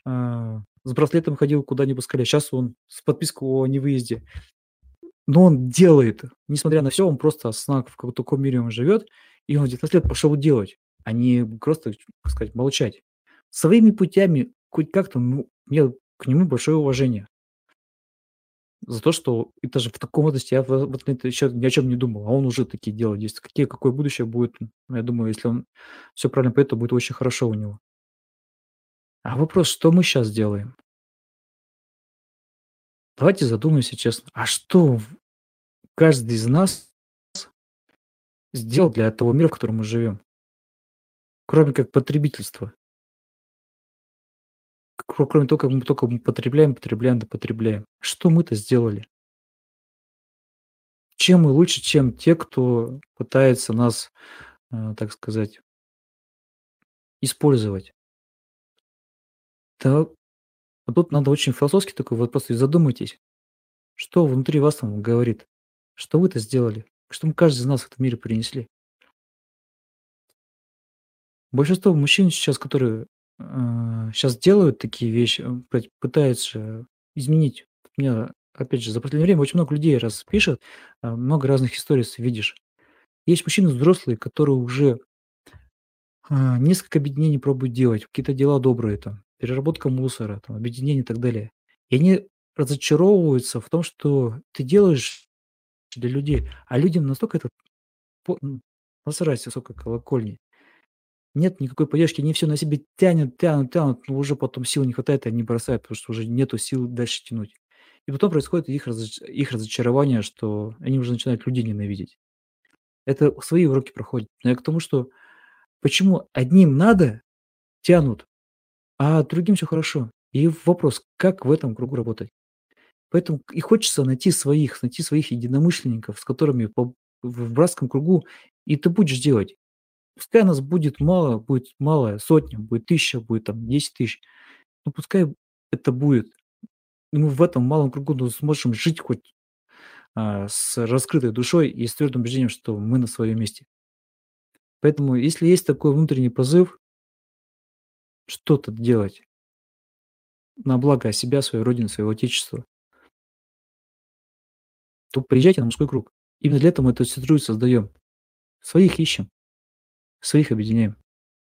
с браслетом ходил, куда не пускали. Сейчас он с подпиской о невыезде. Но он делает. Несмотря на все, он просто осознал, в таком мире он живет, и он в 19 лет пошел делать, а не просто, так сказать, молчать. Своими путями, хоть как-то, ну, мне к нему большое уважение. За то, что это же в таком возрасте я вот это еще ни о чем не думал, а он уже такие дела действует. Какое будущее будет? Я думаю, если он все правильно поймет, то будет очень хорошо у него. А вопрос, что мы сейчас делаем? Давайте задумаемся честно. А что каждый из нас сделал для того мира, в котором мы живем? Кроме как потребительства. Кроме того, как мы только потребляем да потребляем. Что мы-то сделали? Чем мы лучше, чем те, кто пытается нас, так сказать, использовать? Да, а тут надо очень философски такой вот просто задумайтесь, что внутри вас там говорит, что вы-то сделали, что мы каждый из нас в этом мире принесли. Большинство мужчин сейчас, которые щас делают такие вещи, пытаются изменить. У меня, опять же, за последнее время очень много людей раз пишет, много разных историй видишь. Есть мужчины взрослые, которые уже несколько объединений пробуют делать, какие-то дела добрые там, переработка мусора, там, объединение и так далее. И они разочаровываются в том, что ты делаешь для людей, а людям настолько это насрать с высокой колокольни. Нет никакой поддержки, они все на себе тянут, тянут, тянут, но уже потом сил не хватает, и они бросают, потому что уже нету сил дальше тянуть. И потом происходит их разочарование, что они уже начинают людей ненавидеть. Это свои уроки проходят. Но я к тому, что почему одним надо, тянут, а другим все хорошо. И вопрос, как в этом кругу работать? Поэтому и хочется найти своих единомышленников, с которыми в братском кругу и ты будешь делать. Пускай нас будет мало, сотня, будет 1000, будет там 10 000, но пускай это будет. И мы в этом малом кругу, ну, сможем жить хоть, с раскрытой душой и с твердым убеждением, что мы на своем месте. Поэтому, если есть такой внутренний позыв что-то делать на благо себя, своей родины, своего отечества, то приезжайте на мужской круг. Именно для этого мы эту среду создаем. Своих ищем, своих объединяем.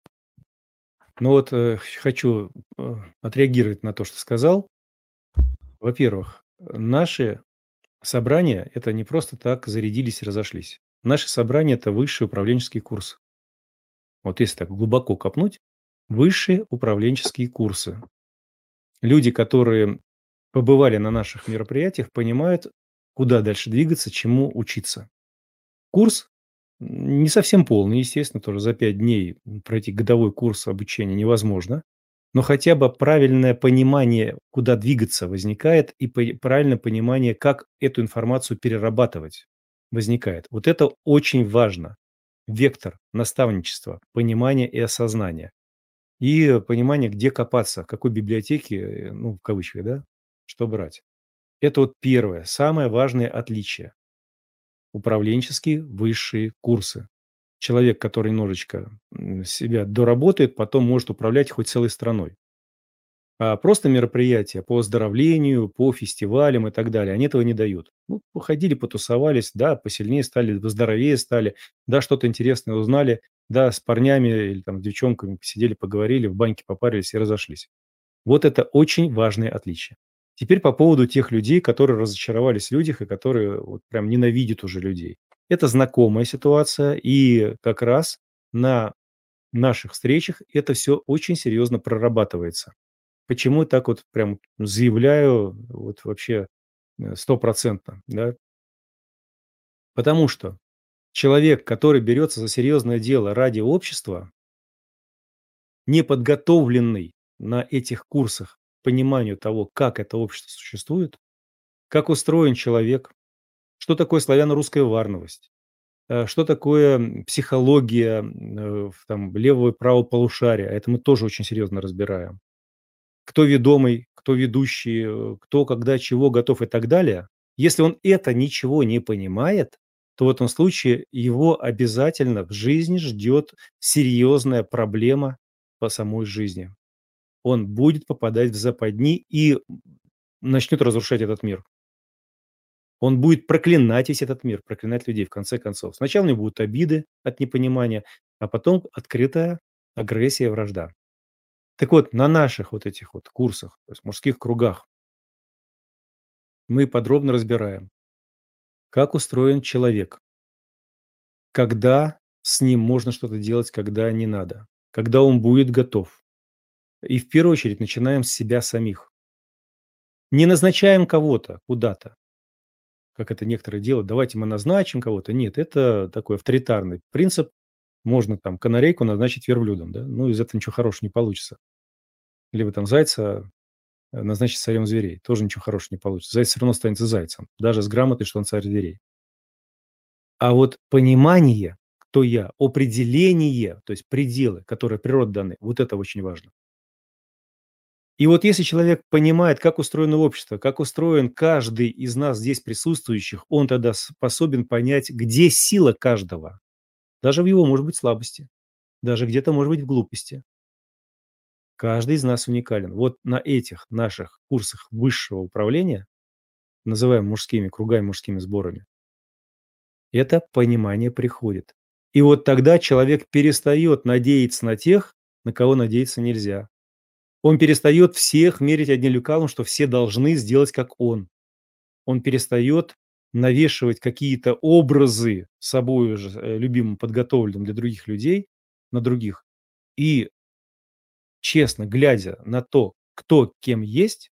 Ну вот хочу отреагировать на то, что сказал. Во-первых, наши собрания – это не просто так зарядились и разошлись. Наши собрания – это высший управленческий курс. Вот если так глубоко копнуть, высшие управленческие курсы. Люди, которые побывали на наших мероприятиях, понимают, куда дальше двигаться, чему учиться. Курс не совсем полный, естественно, тоже за 5 дней пройти годовой курс обучения невозможно, но хотя бы правильное понимание, куда двигаться, возникает, и правильное понимание, как эту информацию перерабатывать, возникает. Вот это очень важно. Вектор наставничества, понимание и осознание. И понимание, где копаться, в какой библиотеке, ну, в кавычках, да, что брать. Это вот первое, самое важное отличие. Управленческие высшие курсы. Человек, который немножечко себя доработает, потом может управлять хоть целой страной. А просто мероприятия по оздоровлению, по фестивалям и так далее, они этого не дают. Ну, походили, потусовались, да, посильнее стали, поздоровее стали, да, что-то интересное узнали, да, с парнями или там с девчонками посидели, поговорили, в баньке попарились и разошлись. Вот это очень важное отличие. Теперь по поводу тех людей, которые разочаровались в людях и которые вот прям ненавидят уже людей. Это знакомая ситуация, и как раз на наших встречах это все очень серьезно прорабатывается. Почему так вот прям заявляю вот вообще стопроцентно, да? Потому что человек, который берется за серьезное дело ради общества, неподготовленный на этих курсах к пониманию того, как это общество существует, как устроен человек, что такое славяно-русская варновость, что такое психология там, левого и правого полушария. Это мы тоже очень серьезно разбираем. Кто ведомый, кто ведущий, кто когда чего готов и так далее. Если он это ничего не понимает, то в этом случае его обязательно в жизни ждет серьезная проблема по самой жизни. Он будет попадать в западни и начнет разрушать этот мир. Он будет проклинать весь этот мир, проклинать людей в конце концов. Сначала у него будут обиды от непонимания, а потом открытая агрессия, вражда. Так вот, на наших вот этих вот курсах, то есть мужских кругах, мы подробно разбираем, как устроен человек, когда с ним можно что-то делать, когда не надо, когда он будет готов. И в первую очередь начинаем с себя самих. Не назначаем кого-то куда-то, как это некоторые делают, давайте мы назначим кого-то. Нет, это такой авторитарный принцип. Можно там канарейку назначить верблюдом, да? Ну, из этого ничего хорошего не получится. Либо там зайца назначить царем зверей. Тоже ничего хорошего не получится. Заяц все равно останется зайцем, даже с грамотой, что он царь зверей. А вот понимание, кто я, определение, то есть пределы, которые природа даны, вот это очень важно. И вот если человек понимает, как устроено общество, как устроен каждый из нас здесь присутствующих, он тогда способен понять, где сила каждого. Даже в его, может быть, слабости, даже где-то, может быть, в глупости. Каждый из нас уникален. Вот на этих наших курсах высшего управления, называем мужскими кругами, мужскими сборами, это понимание приходит. И вот тогда человек перестает надеяться на тех, на кого надеяться нельзя. Он перестает всех мерить одним лекалом, что все должны сделать, как он. Он перестает навешивать какие-то образы собой уже любимым, подготовленным для других людей, на других. И честно, глядя на то, кто кем есть,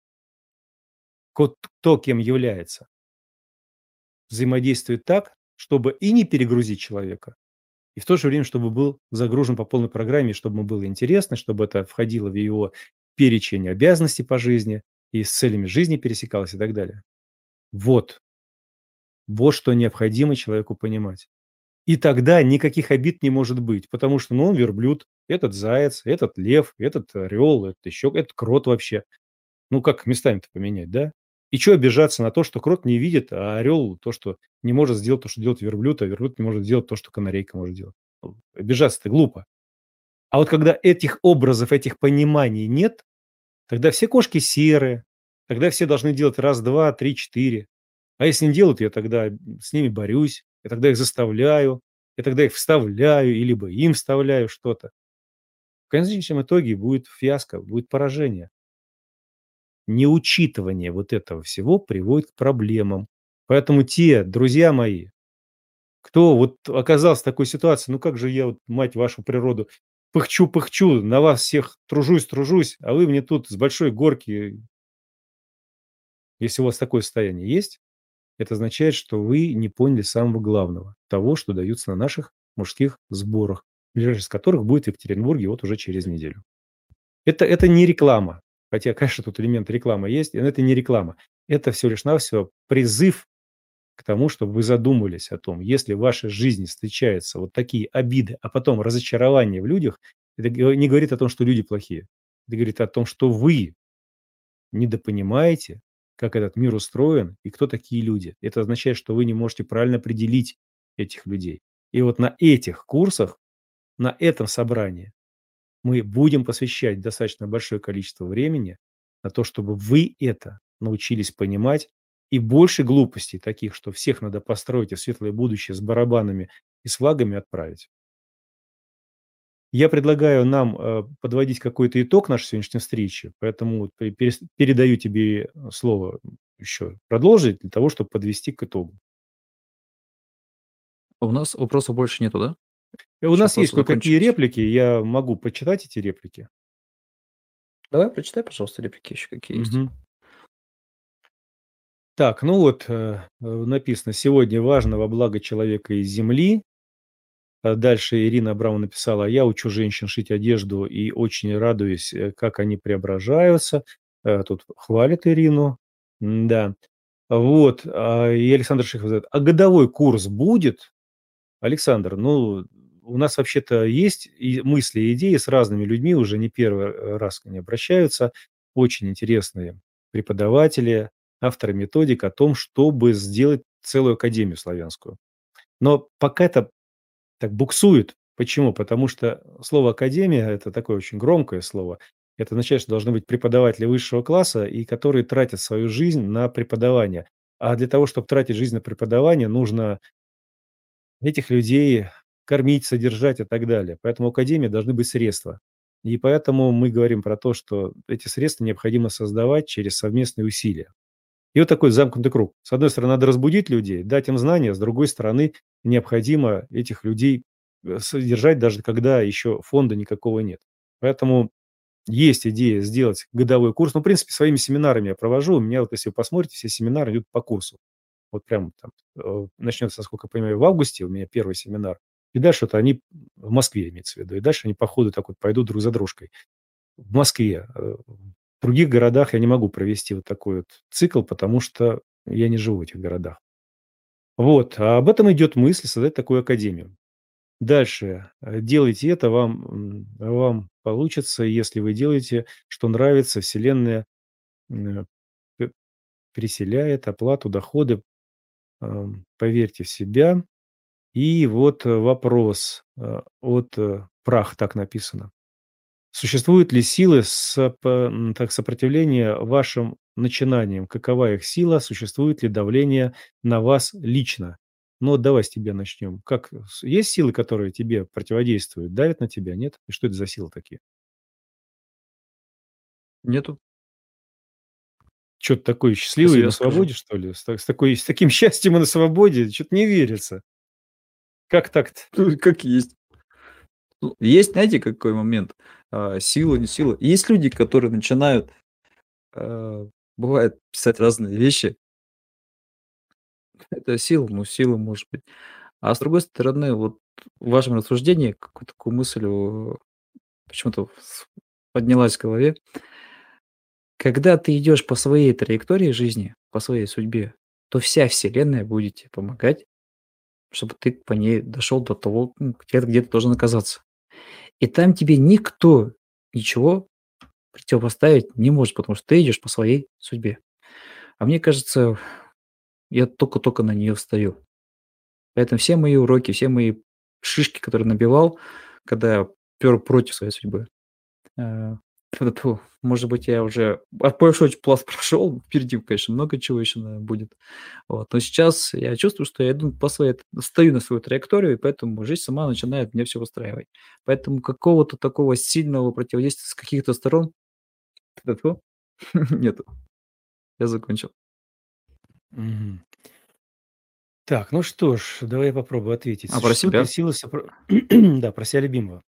кто кем является, взаимодействует так, чтобы и не перегрузить человека, и в то же время, чтобы был загружен по полной программе, чтобы ему было интересно, чтобы это входило в его перечень обязанностей по жизни и с целями жизни пересекалось и так далее. Вот, вот что необходимо человеку понимать. И тогда никаких обид не может быть, потому что, ну, он верблюд, этот заяц, этот лев, этот орел, этот еще, этот крот вообще. Ну, как местами-то поменять, да? И чё обижаться на то, что крот не видит, а орел то, что не может сделать то, что делает верблюд, а верблюд не может сделать то, что канарейка может делать. Обижаться-то глупо. А вот когда этих образов, этих пониманий нет, тогда все кошки серые, тогда все должны делать раз, два, три, четыре. А если не делают, я тогда с ними борюсь, я тогда их заставляю, я тогда их вставляю, и либо им вставляю что-то. В конечном итоге будет фиаско, будет поражение. Неучитывание вот этого всего приводит к проблемам. Поэтому те друзья мои, кто вот оказался в такой ситуации, ну как же я, вот, мать вашу природу, пыхчу, на вас всех тружусь, а вы мне тут с большой горки, если у вас такое состояние есть, это означает, что вы не поняли самого главного, того, что даются на наших мужских сборах, ближайший из которых будет в Екатеринбурге вот уже через неделю. Это не реклама, хотя, конечно, тут элемент рекламы есть, но это не реклама. Это всего лишь навсего призыв к тому, чтобы вы задумались о том, если в вашей жизни встречаются вот такие обиды, а потом разочарование в людях, это не говорит о том, что люди плохие. Это говорит о том, что вы недопонимаете, как этот мир устроен и кто такие люди. Это означает, что вы не можете правильно определить этих людей. И вот на этих курсах, на этом собрании мы будем посвящать достаточно большое количество времени на то, чтобы вы это научились понимать и больше глупостей таких, что всех надо построить и в светлое будущее с барабанами и с флагами отправить. Я предлагаю нам подводить какой-то итог нашей сегодняшней встречи, поэтому вот передаю тебе слово еще продолжить для того, чтобы подвести к итогу. У нас вопросов больше нету, да? У Все нас есть вопросы кое-какие закончились. реплики, я могу почитать эти реплики. Давай прочитай, пожалуйста, реплики еще какие есть. Мгм. Так, ну вот написано: «Сегодня важно во благо человека и земли». А дальше Ирина Абрамова написала: «Я учу женщин шить одежду и очень радуюсь, как они преображаются». Тут хвалит Ирину. Да. Вот. И Александр Шихов задает: «А годовой курс будет?» Александр, ну, у нас вообще-то есть и мысли, и идеи с разными людьми, уже не первый раз ко мне обращаются, очень интересные преподаватели, авторы методик о том, чтобы сделать целую академию славянскую. Но пока это так буксует. Почему? Потому что слово «академия» — это такое очень громкое слово. Это означает, что должны быть преподаватели высшего класса, и которые тратят свою жизнь на преподавание. А для того, чтобы тратить жизнь на преподавание, нужно этих людей кормить, содержать и так далее. Поэтому у академии должны быть средства. И поэтому мы говорим про то, что эти средства необходимо создавать через совместные усилия. И вот такой замкнутый круг. С одной стороны, надо разбудить людей, дать им знания, с другой стороны, необходимо этих людей содержать, даже когда еще фонда никакого нет. Поэтому есть идея сделать годовой курс. Ну, в принципе, своими семинарами я провожу. У меня, вот если вы посмотрите, все семинары идут по курсу. Вот прям там начнется, насколько я понимаю, в августе у меня первый семинар. И дальше вот они в Москве, имеется в виду. И дальше они по ходу так вот пойдут друг за дружкой. В Москве. В других городах я не могу провести вот такой вот цикл, потому что я не живу в этих городах. Вот. А об этом идет мысль создать такую академию. Дальше. Делайте это, вам получится, если вы делаете, что нравится, Вселенная м, п- переселяет оплату, доходы. Поверьте в себя. И вот вопрос от Прах, так написано. Существуют ли силы сопротивления вашим начинаниям? Какова их сила? Существует ли давление на вас лично? Ну, вот давай с тебя начнем. Есть силы, которые тебе противодействуют, давят на тебя, нет? И что это за силы такие? Нету. Что ты такой Сейчас счастливый и я на расскажу. свободе, что ли? С таким счастьем и на свободе? Что-то не верится. Как так-то? Ну, как есть. Ну, есть, знаете, какой момент? Сила, не сила. Есть люди, которые начинают, а, бывает, писать разные вещи. Это сила, ну, сила может быть. А с другой стороны, вот в вашем рассуждении какую-то такую мысль почему-то поднялась в голове. Когда ты идешь по своей траектории жизни, по своей судьбе, то вся Вселенная будет тебе помогать, чтобы ты по ней дошел до того, где ты должен оказаться. И там тебе никто ничего противопоставить не может, потому что ты идешь по своей судьбе. А мне кажется, я только-только на нее встаю. Поэтому все мои уроки, все мои шишки, которые набивал, когда я пёр против своей судьбы, э, тьфу-тьфу, может быть, я уже большой пласт прошел, впереди, конечно, много чего еще, наверно, будет. Вот. Но сейчас я чувствую, что я иду по своей стою на свою траекторию, и поэтому жизнь сама начинает мне все устраивать. Поэтому какого-то такого сильного противодействия с каких-то сторон тьфу-тьфу, нету. Я закончил. Мгм. Так, ну что ж, давай я попробую ответить. А про Существуют ли себя? силы Да, про себя любимого.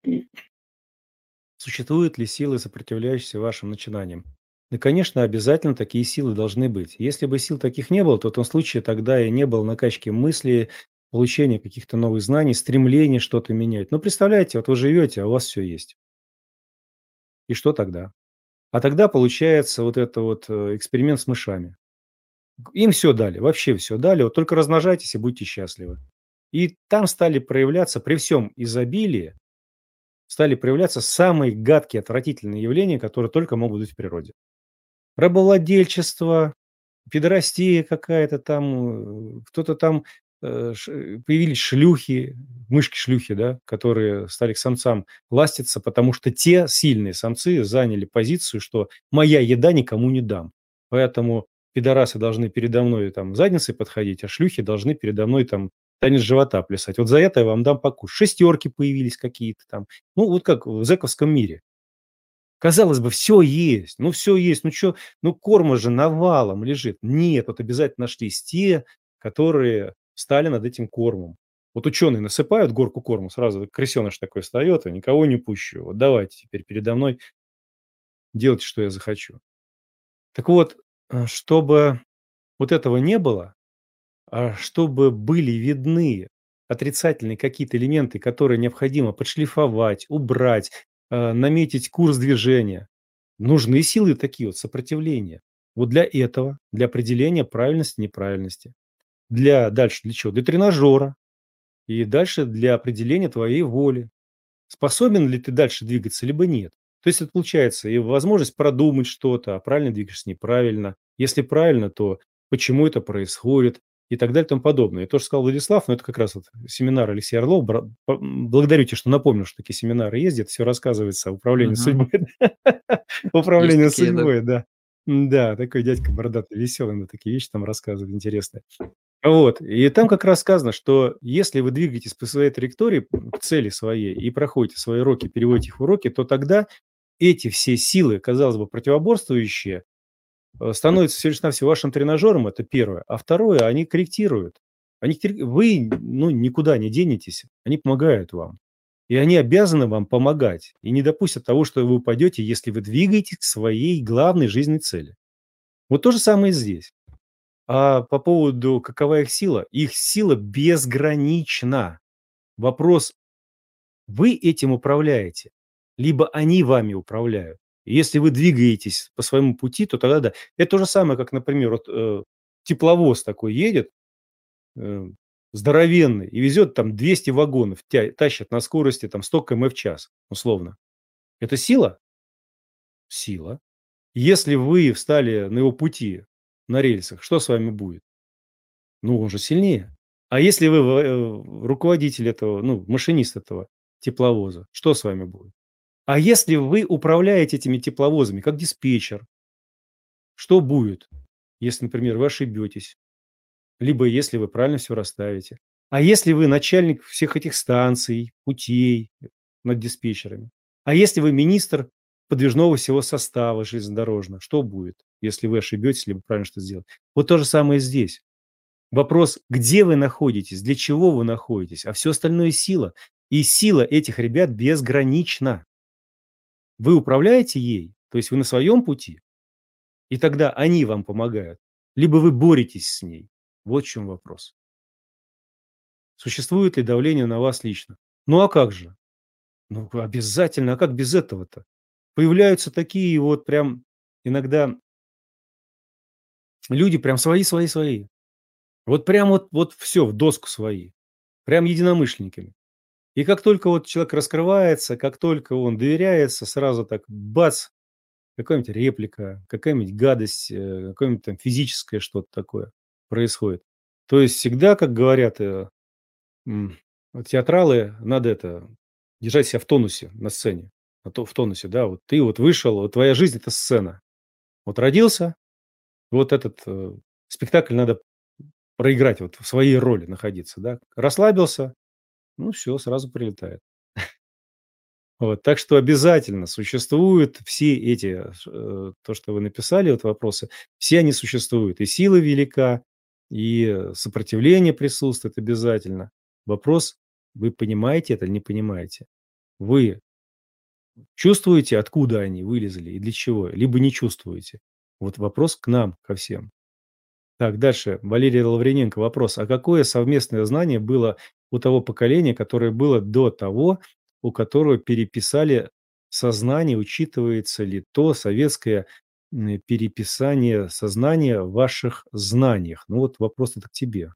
Существуют ли силы, сопротивляющиеся вашим начинаниям? Да, конечно, обязательно такие силы должны быть. Если бы сил таких не было, то в том случае тогда и не было накачки мысли, получения каких-то новых знаний, стремления что-то менять. Ну, представляете, вот вы живете, а у вас все есть. И что тогда? А тогда получается вот это вот эксперимент с мышами. Им все дали, вообще все дали, вот только размножайтесь и будьте счастливы. И там стали проявляться при всем изобилии, стали проявляться самые гадкие, отвратительные явления, которые только могут быть в природе. Рабовладельчество, педорастия какая-то там, кто-то там, появились шлюхи, мышки-шлюхи, да, которые стали к самцам ластиться, потому что те сильные самцы заняли позицию, что моя еда никому не дам. Поэтому пидорасы должны передо мной там задницей подходить, а шлюхи должны передо мной там танец живота плясать. Вот за это я вам дам покушать. Шестерки появились какие-то там. Ну, вот как в зэковском мире. Казалось бы, все есть, ну, все есть, ну, чё, ну, корма же навалом лежит. Нет, вот обязательно нашлись те, которые стали над этим кормом. Вот ученые насыпают горку корма, сразу крысеныш такой встает, и никого не пущу. Вот давайте теперь передо мной делайте, что я захочу. Так вот, чтобы вот этого не было, чтобы были видны отрицательные какие-то элементы, которые необходимо подшлифовать, убрать, наметить курс движения, нужны силы такие вот сопротивления. Вот для этого, для определения правильности, неправильности. Дальше для чего? Для тренажера. И дальше для определения твоей воли. Способен ли ты дальше двигаться, либо нет. То есть это получается и возможность продумать что-то, а правильно двигаешься, неправильно. Если правильно, то почему это происходит и так далее и тому подобное. И то, что сказал Владислав, но это как раз вот семинар Алексея Орлова. Благодарю тебя, что напомнил, что такие семинары ездят, все рассказывается о управлении Мгм. судьбой. Есть Управление такие, да. судьбой, да. Да, такой дядька бородатый, веселый, на такие вещи там рассказывает интересные. Вот, и там как раз сказано, что если вы двигаетесь по своей траектории, к цели своей и проходите свои уроки, переводите их в уроки, то тогда эти все силы, казалось бы, противоборствующие, становятся всего лишь навсего вашим тренажером, это первое. А второе, они корректируют. Вы, ну, никуда не денетесь, они помогают вам. И они обязаны вам помогать. И не допустят того, что вы упадете, если вы двигаетесь к своей главной жизненной цели. Вот то же самое и здесь. А по поводу, какова их сила безгранична. Вопрос, вы этим управляете, либо они вами управляют. И если вы двигаетесь по своему пути, то тогда да. Это то же самое, как, например, вот, тепловоз такой едет, э, здоровенный, и везет там 200 вагонов, тащит на скорости там 100 км в час, условно. Это сила? Сила. Если вы встали на его пути, на рельсах, что с вами будет? Ну, он же сильнее. А если вы руководитель этого, ну, машинист этого тепловоза, что с вами будет? А если вы управляете этими тепловозами как диспетчер, что будет, если, например, вы ошибетесь, либо если вы правильно все расставите? А если вы начальник всех этих станций, путей над диспетчерами? А если вы министр подвижного всего состава железнодорожного, что будет, если вы ошибетесь, либо правильно что сделать? Вот то же самое здесь. Вопрос, где вы находитесь, для чего вы находитесь, а все остальное сила. И сила этих ребят безгранична. Вы управляете ей, то есть вы на своем пути, и тогда они вам помогают, либо вы боретесь с ней. Вот в чем вопрос. Существует ли давление на вас лично? Ну а как же? Ну обязательно, а как без этого-то? Появляются такие вот прям иногда люди прям свои. Вот прям вот все в доску свои. Прям единомышленниками. И как только вот человек раскрывается, как только он доверяется, сразу так бац, какая-нибудь реплика, какая-нибудь гадость, какое-нибудь там физическое что-то такое происходит. То есть всегда, как говорят м, вот театралы, надо держать себя в тонусе на сцене. В тонусе, да, вот ты вот вышел, вот твоя жизнь – это сцена. Вот родился, вот этот спектакль надо проиграть, вот в своей роли находиться, да. Расслабился, ну все, сразу прилетает. Вот, так что обязательно существуют все эти, то, что вы написали, вот вопросы, все они существуют. И сила велика, и сопротивление присутствует обязательно. Вопрос, вы понимаете это или не понимаете? Вы чувствуете, откуда они вылезли и для чего, либо не чувствуете? Вот вопрос к нам, ко всем. Так, дальше. Валерий Лаврененко. Вопрос. А какое совместное знание было у того поколения, которое было до того, у которого переписали сознание? Учитывается ли то советское переписание сознания в ваших знаниях? Ну вот вопрос это к тебе.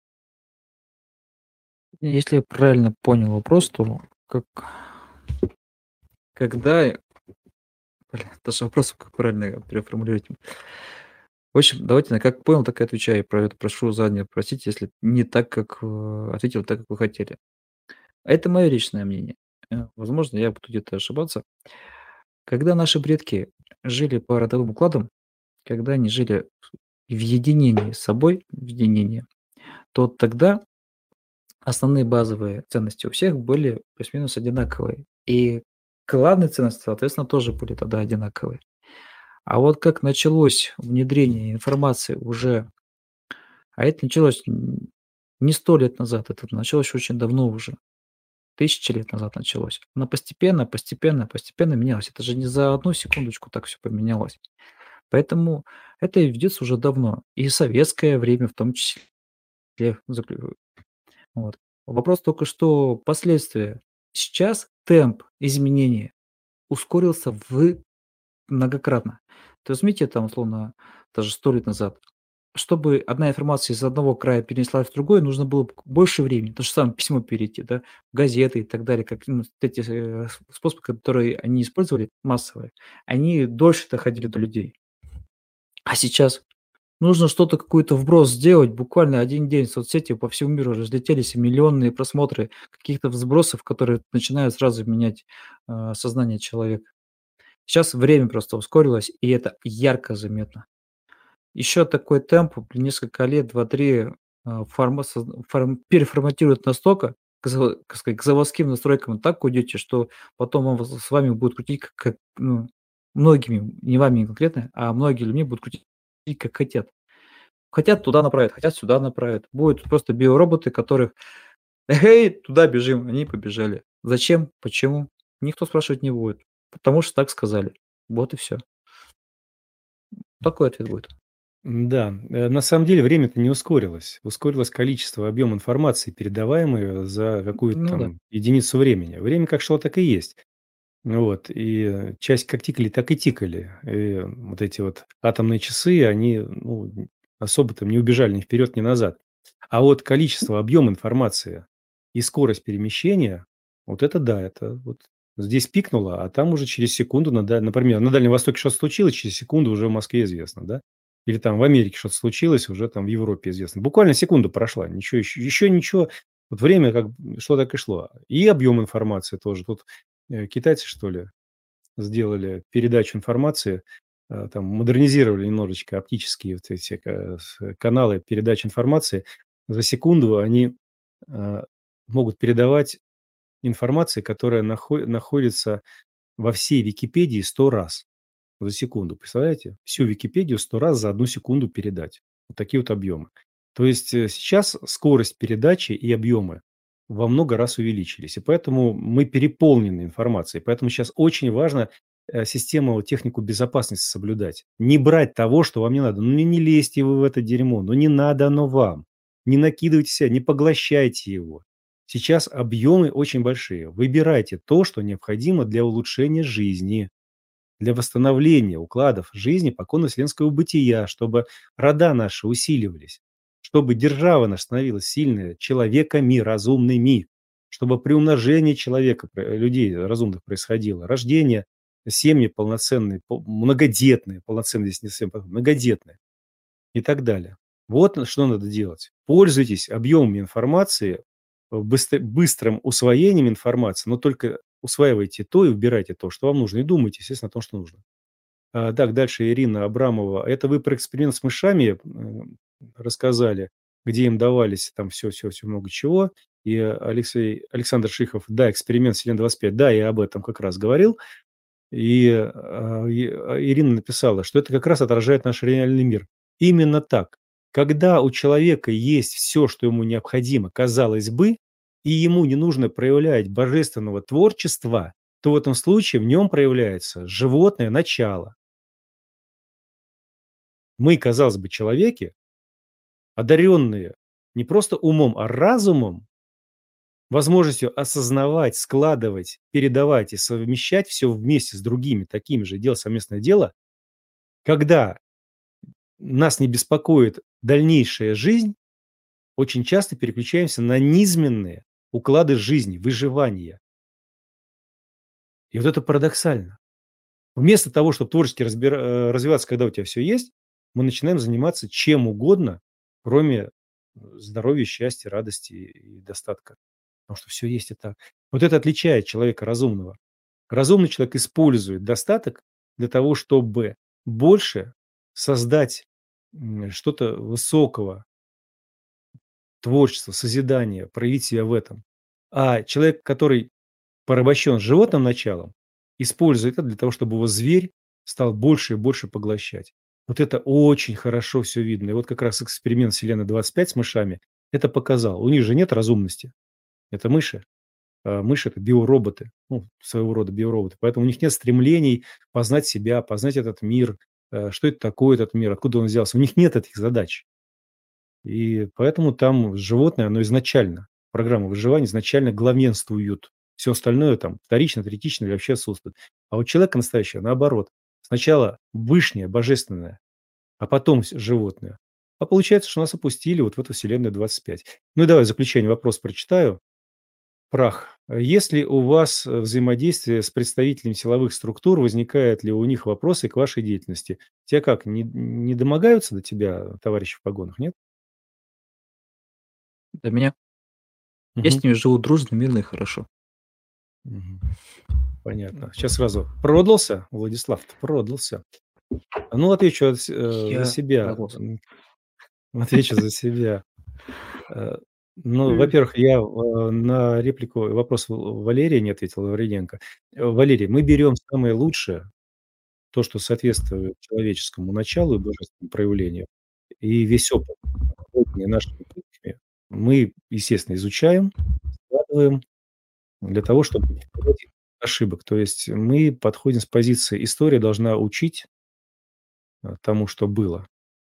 Если я правильно понял вопрос, то как когда блин, даже вопрос как правильно переформулировать. В общем, давайте я как понял, так и отвечаю. Про это прошу заранее простить, если не так, как, ответил так, как вы хотели. А это мое личное мнение. Возможно, я буду где-то ошибаться. Когда наши предки жили по родовым укладам, когда они жили в единении с собой, в единении, то тогда основные базовые ценности у всех были плюс-минус одинаковые. И главные ценности, соответственно, тоже были тогда одинаковые. А вот как началось внедрение информации уже, а это началось не 100 лет назад, это началось очень давно уже, тысячи лет назад началось. Оно постепенно менялось. Это же не за одну секундочку так все поменялось. Поэтому это ведется уже давно. И советское время в том числе. Вот. Вопрос только, что последствия. Сейчас темп изменения ускорился многократно. То есть, возьмите там, условно, даже 100 лет назад. Чтобы одна информация из одного края перенеслась в другой, нужно было больше времени. То же самое письмо перейти, да, газеты и так далее. Как, вот эти способы, которые они использовали, массовые, они дольше доходили до людей. А сейчас нужно что-то, какой-то вброс сделать. Буквально один день соцсети по всему миру разлетелись, и миллионные просмотры каких-то взбросов, которые начинают сразу менять сознание человека. Сейчас время просто ускорилось, и это ярко заметно. Еще такой темп, несколько лет, два-три, переформатируют настолько, как сказать, к заводским настройкам так уйдете, что потом он с вами будет крутить, ну, многими, не вами конкретно, а многие людьми будут крутить, как хотят. Хотят туда направят, хотят сюда направят. Будут просто биороботы, которых: "Эй, туда бежим", они побежали. Зачем? Почему? Никто спрашивать не будет. Потому что так сказали. Вот и все. Такой ответ будет. Да, на самом деле время-то не ускорилось. Ускорилось количество, объем информации, передаваемой за какую-то Ну да. там единицу времени. Время как шло, так и есть. Вот, и часики как тикали, так и тикали. И вот эти вот атомные часы, они, ну, особо там не убежали ни вперед, ни назад. А вот количество, объем информации и скорость перемещения, вот это да, это вот здесь пикнуло, а там уже через секунду, например, на Дальнем Востоке что-то случилось, через секунду уже в Москве известно, да? Или там в Америке что-то случилось, уже там в Европе известно. Буквально секунда прошла, ничего еще ничего. Вот время как шло, так и шло. И объем информации тоже. Тут китайцы, что ли, сделали передачу информации, там модернизировали немножечко оптические вот эти каналы передачи информации. За секунду они э, могут передавать информации, которая находится во всей Википедии 100 раз за секунду. Представляете? Всю Википедию 100 раз за одну секунду передать. Вот такие вот объемы. То есть сейчас скорость передачи и объемы во много раз увеличились. И поэтому мы переполнены информацией. Поэтому сейчас очень важно систему, вот, технику безопасности соблюдать. Не брать того, что вам не надо. Ну, не лезьте вы в это дерьмо. Ну, не надо оно вам. Не накидывайте себя, не поглощайте его. Сейчас объемы очень большие. Выбирайте то, что необходимо для улучшения жизни, для восстановления укладов жизни покойно вселенского бытия, чтобы рода наши усиливались, чтобы держава наша становилась сильной, человеками разумными, чтобы приумножение человека, людей разумных происходило, рождение, семьи полноценные, многодетные, полноценные здесь не совсем, многодетные и так далее. Вот что надо делать. Пользуйтесь объемами информации, быстрым усвоением информации, но только усваивайте то и убирайте то, что вам нужно, и думайте, естественно, о том, что нужно. Так, дальше Ирина Абрамова. Это вы про эксперимент с мышами рассказали, где им давались там все много чего. И Александр Шихов, да, эксперимент Селен-25, да, я об этом как раз говорил. И Ирина написала, что это как раз отражает наш реальный мир. Именно так. Когда у человека есть все, что ему необходимо, казалось бы, и ему не нужно проявлять божественного творчества, то в этом случае в нем проявляется животное начало. Мы, казалось бы, человеки, одаренные не просто умом, а разумом, возможностью осознавать, складывать, передавать и совмещать все вместе с другими такими же, делать совместное дело, когда нас не беспокоит дальнейшая жизнь, очень часто переключаемся на низменные уклады жизни, выживания. И вот это парадоксально. Вместо того, чтобы творчески развиваться, когда у тебя все есть, мы начинаем заниматься чем угодно, кроме здоровья, счастья, радости и достатка. Потому что все есть и так. Вот это отличает человека разумного. Разумный человек использует достаток для того, чтобы больше создать что-то высокого, творчество, созидание, проявить себя в этом. А человек, который порабощен животным началом, использует это для того, чтобы его зверь стал больше и больше поглощать. Вот это очень хорошо все видно. И вот как раз эксперимент Селена-25 с мышами это показал. У них же нет разумности. Это мыши. А мыши – это биороботы, ну, своего рода биороботы. Поэтому у них нет стремлений познать себя, познать этот мир, что это такое этот мир, откуда он взялся. У них нет этих задач. И поэтому там животное, оно изначально, программа выживания изначально главенствуют. Все остальное там вторично, третично или вообще отсутствует. А у человека настоящего наоборот. Сначала вышнее, божественное, а потом животное. А получается, что нас опустили вот в эту вселенную 25. Ну и давай в заключение вопрос прочитаю. Прах. Если у вас взаимодействие с представителями силовых структур, возникают ли у них вопросы к вашей деятельности? Тебя как, не домогаются до тебя товарищи в погонах, нет? Для меня я с Мгм. ними живу дружно, мирно и хорошо. Мгм. Понятно. Сейчас сразу. Продался, Владислав, продался. Ну, отвечу за Я себя. продолжу. Отвечу за себя. Э, Ну, во-первых, я на реплику, вопрос Валерия не ответил, Лавриненко. Валерий, мы берем самое лучшее, то, что соответствует человеческому началу и божественному проявлению, и весь опыт, накопленный нашими предками, мы, естественно, изучаем, складываем для того, чтобы не повторять ошибок. То есть мы подходим с позиции: история должна учить тому, что было.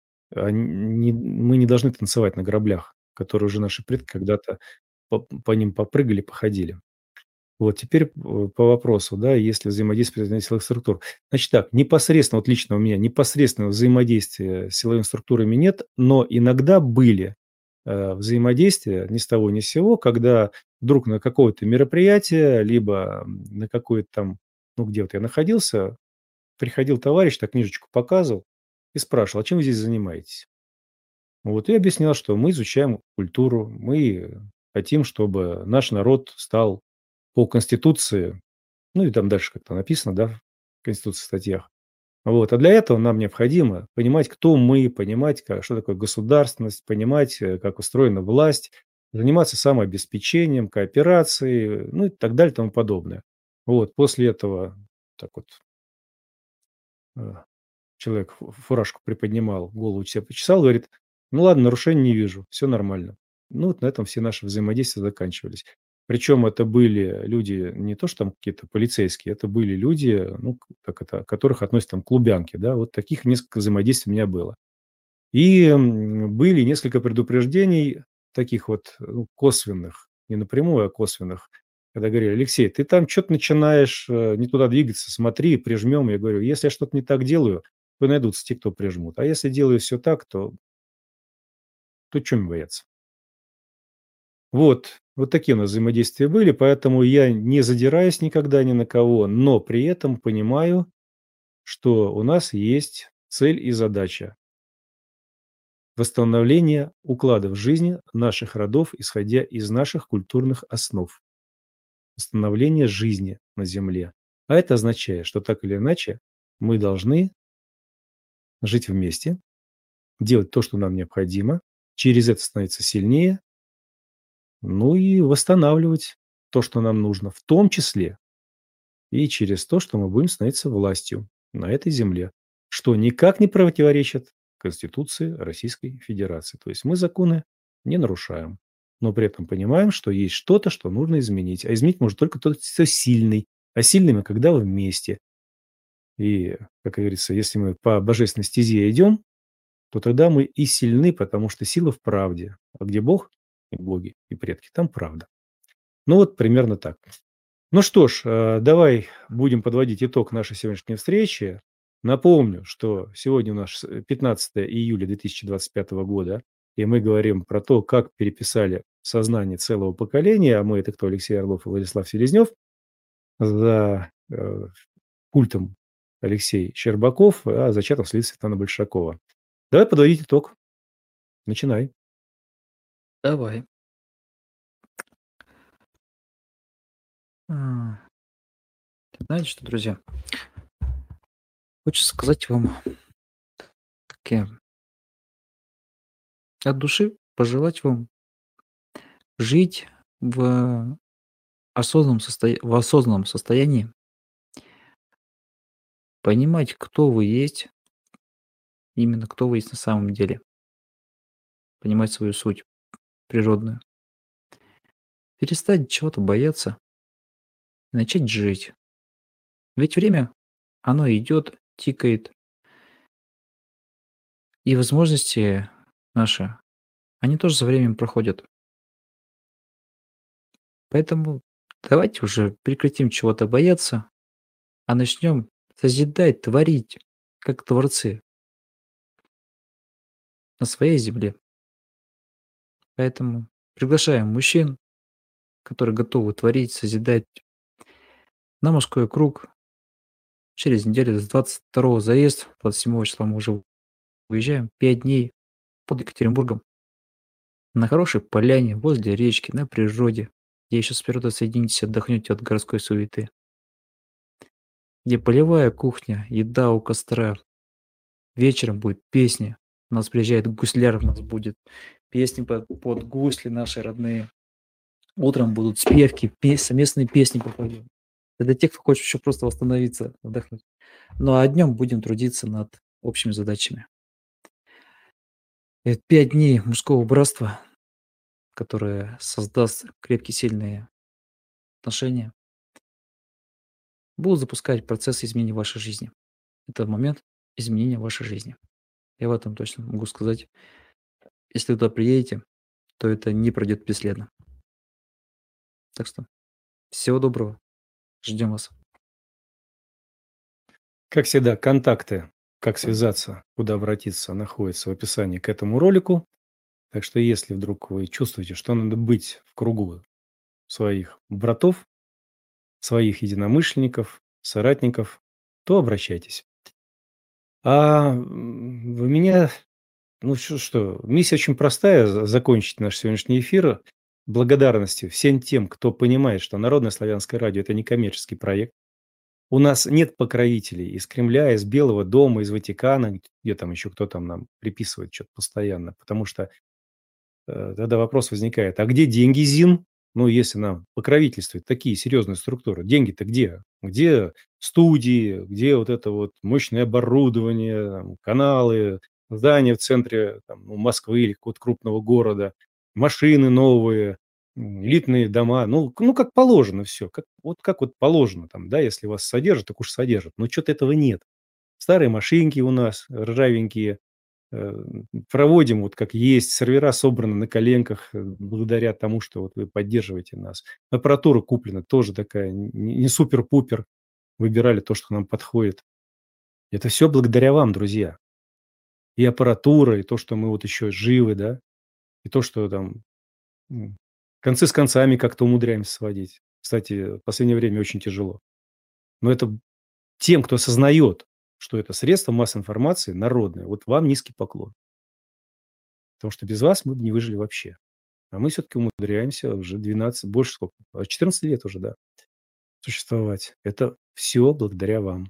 Мы не должны танцевать на граблях, которые уже наши предки когда-то по ним попрыгали, походили. Вот теперь по вопросу, да, если взаимодействие силовых структур. Значит так, непосредственно, вот лично у меня непосредственного взаимодействия с силовыми структурами нет, но иногда были взаимодействия ни с того ни с сего, когда вдруг на какое-то мероприятие, либо на какое-то там, ну, где вот я находился, приходил товарищ, так книжечку показывал и спрашивал: а чем вы здесь занимаетесь? Вот, и объяснял, что мы изучаем культуру, мы хотим, чтобы наш народ стал по Конституции, ну и там дальше как-то написано, да, Конституции статьях. Вот. А для этого нам необходимо понимать, кто мы, понимать, что такое государственность, понимать, как устроена власть, заниматься самообеспечением, кооперацией, ну и так далее и тому подобное. Вот. После этого так вот э, человек фуражку приподнимал, голову себе почесал, говорит, ну ладно, нарушений не вижу, все нормально. Ну вот на этом все наши взаимодействия заканчивались. Причем это были люди не то, что там какие-то полицейские, это были люди, ну, как это, которых относят там к Лубянке, да, вот таких несколько взаимодействий у меня было. И были несколько предупреждений таких вот ну, косвенных, не напрямую, а косвенных, когда говорили, Алексей, ты там что-то начинаешь не туда двигаться, смотри, прижмем. Я говорю, если я что-то не так делаю, то найдутся те, кто прижмут. А если делаю все так, то чем мне бояться? Вот такие у нас взаимодействия были, поэтому я не задираюсь никогда ни на кого, но при этом понимаю, что у нас есть цель и задача восстановления укладов жизни наших родов, исходя из наших культурных основ. Восстановление жизни на Земле. А это означает, что так или иначе мы должны жить вместе, делать то, что нам необходимо, через это становиться сильнее, ну и восстанавливать то, что нам нужно, в том числе и через то, что мы будем становиться властью на этой земле, что никак не противоречит Конституции Российской Федерации. То есть мы законы не нарушаем, но при этом понимаем, что есть что-то, что нужно изменить. А изменить может только тот, кто сильный. А сильными, когда вы вместе. И, как говорится, если мы по божественной стезе идем, то тогда мы и сильны, потому что сила в правде. А где Бог, и боги, и предки, там правда. Ну вот примерно так. Ну что ж, давай будем подводить итог нашей сегодняшней встречи. Напомню, что сегодня у нас 15 июля 2025 года, и мы говорим про то, как переписали сознание целого поколения, а мы это кто, Алексей Орлов и Владислав Селезнев, за пультом Алексей Щербаков, а за чатом следит Светлана Большакова. Давай подводить итог. Начинай. Давай. А, Знаете что, друзья? Хочется сказать вам таки от души пожелать вам жить в в осознанном состоянии, понимать, кто вы есть, именно кто вы есть на самом деле, понимать свою суть природную, перестать чего-то бояться и начать жить. Ведь время, оно идет, тикает, и возможности наши, они тоже со временем проходят. Поэтому давайте уже прекратим чего-то бояться, а начнем созидать, творить, как творцы на своей земле. Поэтому приглашаем мужчин, которые готовы творить, созидать, на мужской круг. Через неделю с 22 заезд, 27 числа мы уже уезжаем, 5 дней под Екатеринбургом, на хорошей поляне, возле речки, на природе, где еще с природой соединитесь, отдохнете от городской суеты, где полевая кухня, еда у костра, вечером будет песни, у нас приезжает гусляр, у нас будет песни под гусли наши родные, утром будут спевки, совместные песни попоем. Это для тех, кто хочет еще просто восстановиться, отдохнуть. Ну а днем будем трудиться над общими задачами. 5 дней мужского братства, которое создаст крепкие, сильные отношения, будут запускать процессы изменения вашей жизни. Это момент изменения вашей жизни. Я в этом точно могу сказать. Если вы туда приедете, то это не пройдет бесследно. Так что всего доброго. Ждем вас. Как всегда, контакты, как связаться, куда обратиться, находятся в описании к этому ролику. Так что если вдруг вы чувствуете, что надо быть в кругу своих братов, своих единомышленников, соратников, то обращайтесь. А у меня, ну что, миссия очень простая, закончить наш сегодняшний эфир благодарностью всем тем, кто понимает, что Народное славянское радио – это не коммерческий проект, У нас нет покровителей из Кремля, из Белого дома, из Ватикана, где там еще кто там нам приписывает что-то постоянно. Потому что тогда вопрос возникает, а где деньги, Зин? Ну, если нам покровительствуют такие серьезные структуры, деньги-то где? Где студии, где вот это вот мощное оборудование, там, каналы, здания в центре там, Москвы или какого-то крупного города, машины новые, элитные дома, ну как положено все, вот положено там, да, если вас содержат, так уж содержат. Но что-то этого нет. Старые машинки у нас, ржавенькие, проводим вот как есть, сервера собраны на коленках благодаря тому, что вот вы поддерживаете нас. Аппаратура куплена тоже такая, не супер-пупер, выбирали то, что нам подходит. Это все благодаря вам, друзья. И аппаратура, и то, что мы вот еще живы, да, и то, что там концы с концами как-то умудряемся сводить. Кстати, в последнее время очень тяжело. Но это тем, кто осознает, что это средство массовой информации народное, вот вам низкий поклон. Потому что без вас мы бы не выжили вообще. А мы все-таки умудряемся уже 12, больше сколько? 14 лет уже, да, существовать. Это все благодаря вам.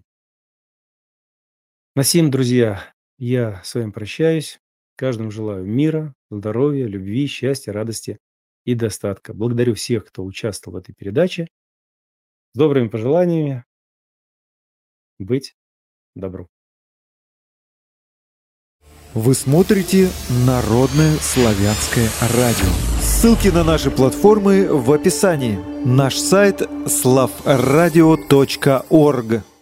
На сим, друзья, я с вами прощаюсь. Каждому желаю мира, здоровья, любви, счастья, радости и достатка. Благодарю всех, кто участвовал в этой передаче. С добрыми пожеланиями. Быть добру. Вы смотрите Народное славянское радио. Ссылки на наши платформы в описании. Наш сайт slavradio.org.